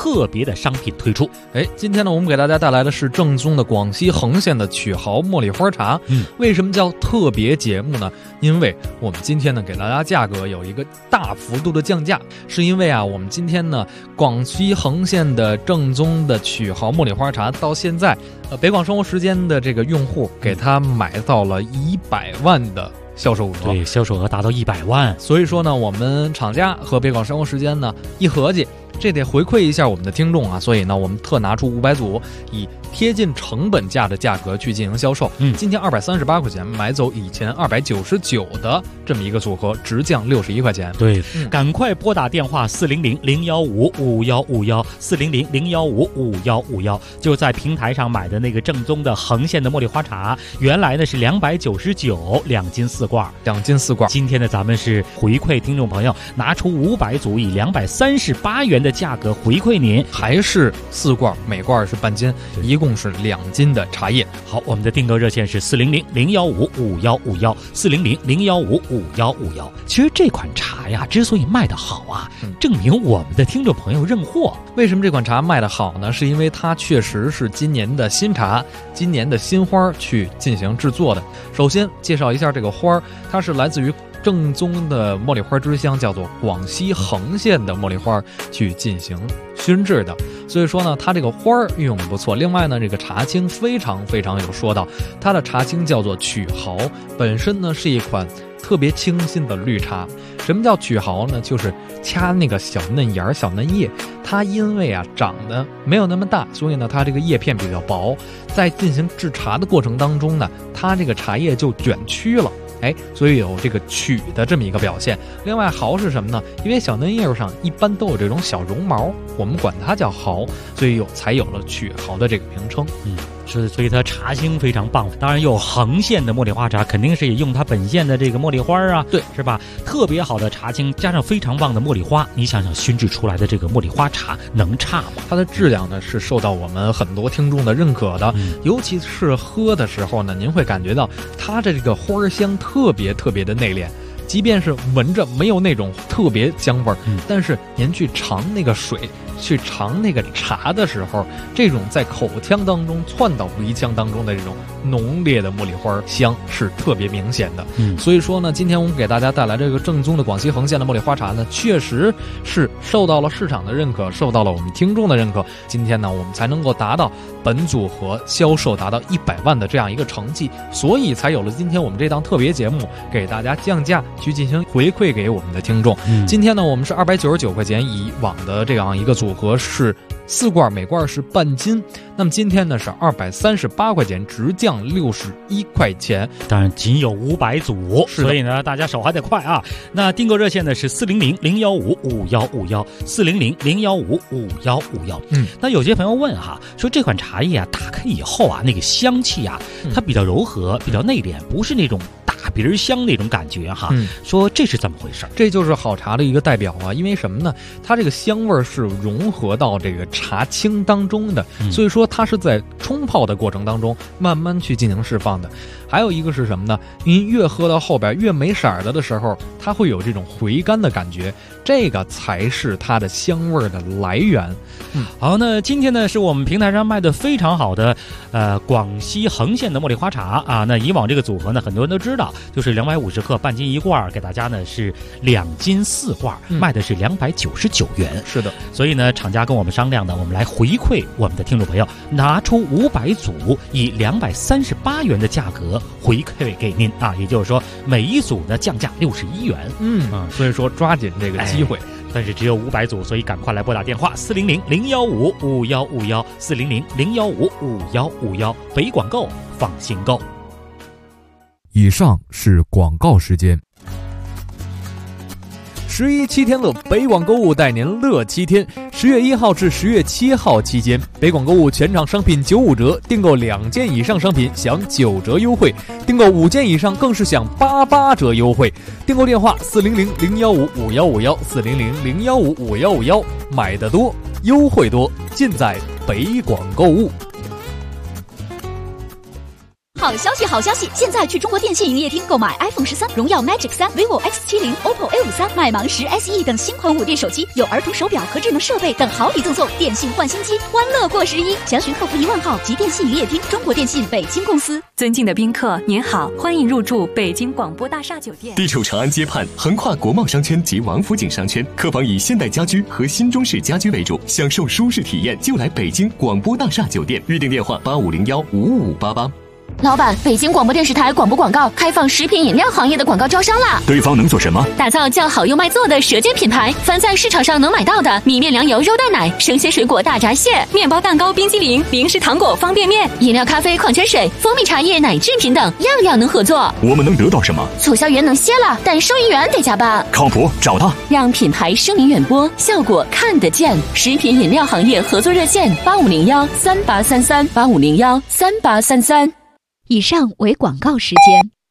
特别的商品推出。 今天呢，我们给大家带来的是正宗的广西恒县的曲豪茉莉花茶。为什么叫特别节目呢？因为我们今天呢给大家价格有一个大幅度的降价，是因为我们今天呢广西恒县的正宗的曲豪茉莉花茶到现在，北广生活时间的这个用户给他买到了100万的销售额， 对，销售额达到100万。 所以说呢，我们厂家和北广生活时间呢一合计，这得回馈一下我们的听众啊，所以呢，我们特拿出500组，以贴近成本价的价格去进行销售。今天238块钱买走以前299的这么一个组合，直降61块钱。 对，赶快拨打电话400-015-5151，400-015-5151，就在平台上买的那个正宗的恒县的茉莉花茶，原来呢是299，2斤4罐，2斤4罐。今天呢，咱们是回馈听众朋友，拿出500组，以238元的价格回馈您， 还是4罐，每罐是半斤，一共是2斤的茶叶。 好，我们的订购热线是400-015-5151，400-015-5151。其实这款茶呀，之所以卖得好啊，证明我们的听众朋友认货。 为什么这款茶卖得好呢？是因为它确实是今年的新茶，今年的新花去进行制作的。首先介绍一下这个花，它是来自于正宗的茉莉花之乡，叫做广西恒县的茉莉花去进行熏制的，所以说呢，它这个花运用的不错。另外呢，这个茶青非常有说道，它的茶青叫做曲豪，本身呢是一款特别清新的绿茶。什么叫曲豪呢？就是掐那个小嫩芽、小嫩叶，它因为长得没有那么大，所以呢它这个叶片比较薄，在进行制茶的过程当中呢，它这个茶叶就卷曲了。所以有这个曲的这么一个表现。另外豪是什么呢？因为小嫩叶上一般都有这种小绒毛，我们管它叫豪，所以才有了曲豪的这个名称。 所以它茶青非常棒。当然有恒县的茉莉花茶，肯定是也用它本县的这个茉莉花啊， 对， 是吧？特别好的茶青加上非常棒的茉莉花，你想想熏制出来的这个茉莉花茶能差吗？ 它的质量呢是受到我们很多听众的认可的，尤其是喝的时候呢，您会感觉到它的这个花香特别的内敛。即便是闻着没有那种特别香味儿，但是您去尝那个水，去尝那个茶的时候，这种在口腔当中窜到鼻腔当中的这种浓烈的茉莉花香是特别明显的。所以说呢，今天我们给大家带来这个正宗的广西恒县的茉莉花茶呢，确实是受到了市场的认可，受到了我们听众的认可。今天呢，我们才能够达到本组合销售达到100万的这样一个成绩，所以才有了今天我们这档特别节目，给大家降价去进行回馈给我们的听众。今天呢，我们是299块钱，以往的这样一个组合是4罐，每罐是半斤。那么今天呢是238块钱，直降61块钱。 当然仅有500组，所以呢大家手还得快啊。那订购热线呢是400-015-5151，400-015-5151。那有些朋友问说这款茶叶打开以后那个香气它比较柔和，比较内敛，不是那种大鼻香那种感觉说这是怎么回事？ 这就是好茶的一个代表因为什么呢？它这个香味是融合到这个茶青当中的，所以说它是在冲泡的过程当中慢慢去进行释放的。还有一个是什么呢？您越喝到后边越没色的时候，它会有这种回甘的感觉，这个才是它的香味的来源。 好，那今天呢是我们平台上卖的非常好的广西恒县的茉莉花茶那以往这个组合呢，很多人都知道，就是250克半斤1罐，给大家呢是2斤4罐，卖的是299元。 是的， 所以呢厂家跟我们商量的，我们来回馈我们的听众朋友，拿出500组，以238元的价格回馈给您也就是说每一组呢降价61元。 所以说抓紧这个机会。 但是只有500组，所以赶快来拨打电话400-015-5151，400-015-5151，北广购放心购。 以上是广告时间。 11七天乐，北广购物带您乐7天。10月1号至10月7号期间，北广购物全场商品95折，订购2件以上商品享9折优惠，订购5件以上更是享88折优惠。订购电话400-015-5151，400-015-5151，买得多，优惠多，尽在北广购物。 好消息，好消息！现在去中国电信营业厅购买 iPhone 13、荣耀 Magic 3、vivo X70、OPPO A53、麦芒10 SE 等新款5D手机，有儿童手表和智能设备等好礼赠送。电信换新机，欢乐过11。详询客服1万号及电信营业厅，中国电信北京公司。 尊敬的宾客，您好，欢迎入住北京广播大厦酒店。 地处长安街畔，横跨国贸商圈及王府井商圈，客房以现代家居和新中式家居为主，享受舒适体验就来北京广播大厦酒店。预订电话85015588。 老板，北京广播电视台广播广告开放食品饮料行业的广告招商啦！ 对方能做什么？ 打造叫好又卖座的舌尖品牌，凡在市场上能买到的米面粮油肉蛋奶、生鲜水果大闸蟹、面包蛋糕、冰激凌、零食糖果、方便面、饮料咖啡、矿泉水、蜂蜜茶叶、奶制品等，样样能合作。 我们能得到什么？ 促销员能歇了，但收银员得加班。 靠谱，找他， 让品牌声名远播，效果看得见。食品饮料行业合作热线8501383385013833。 以上为广告时间。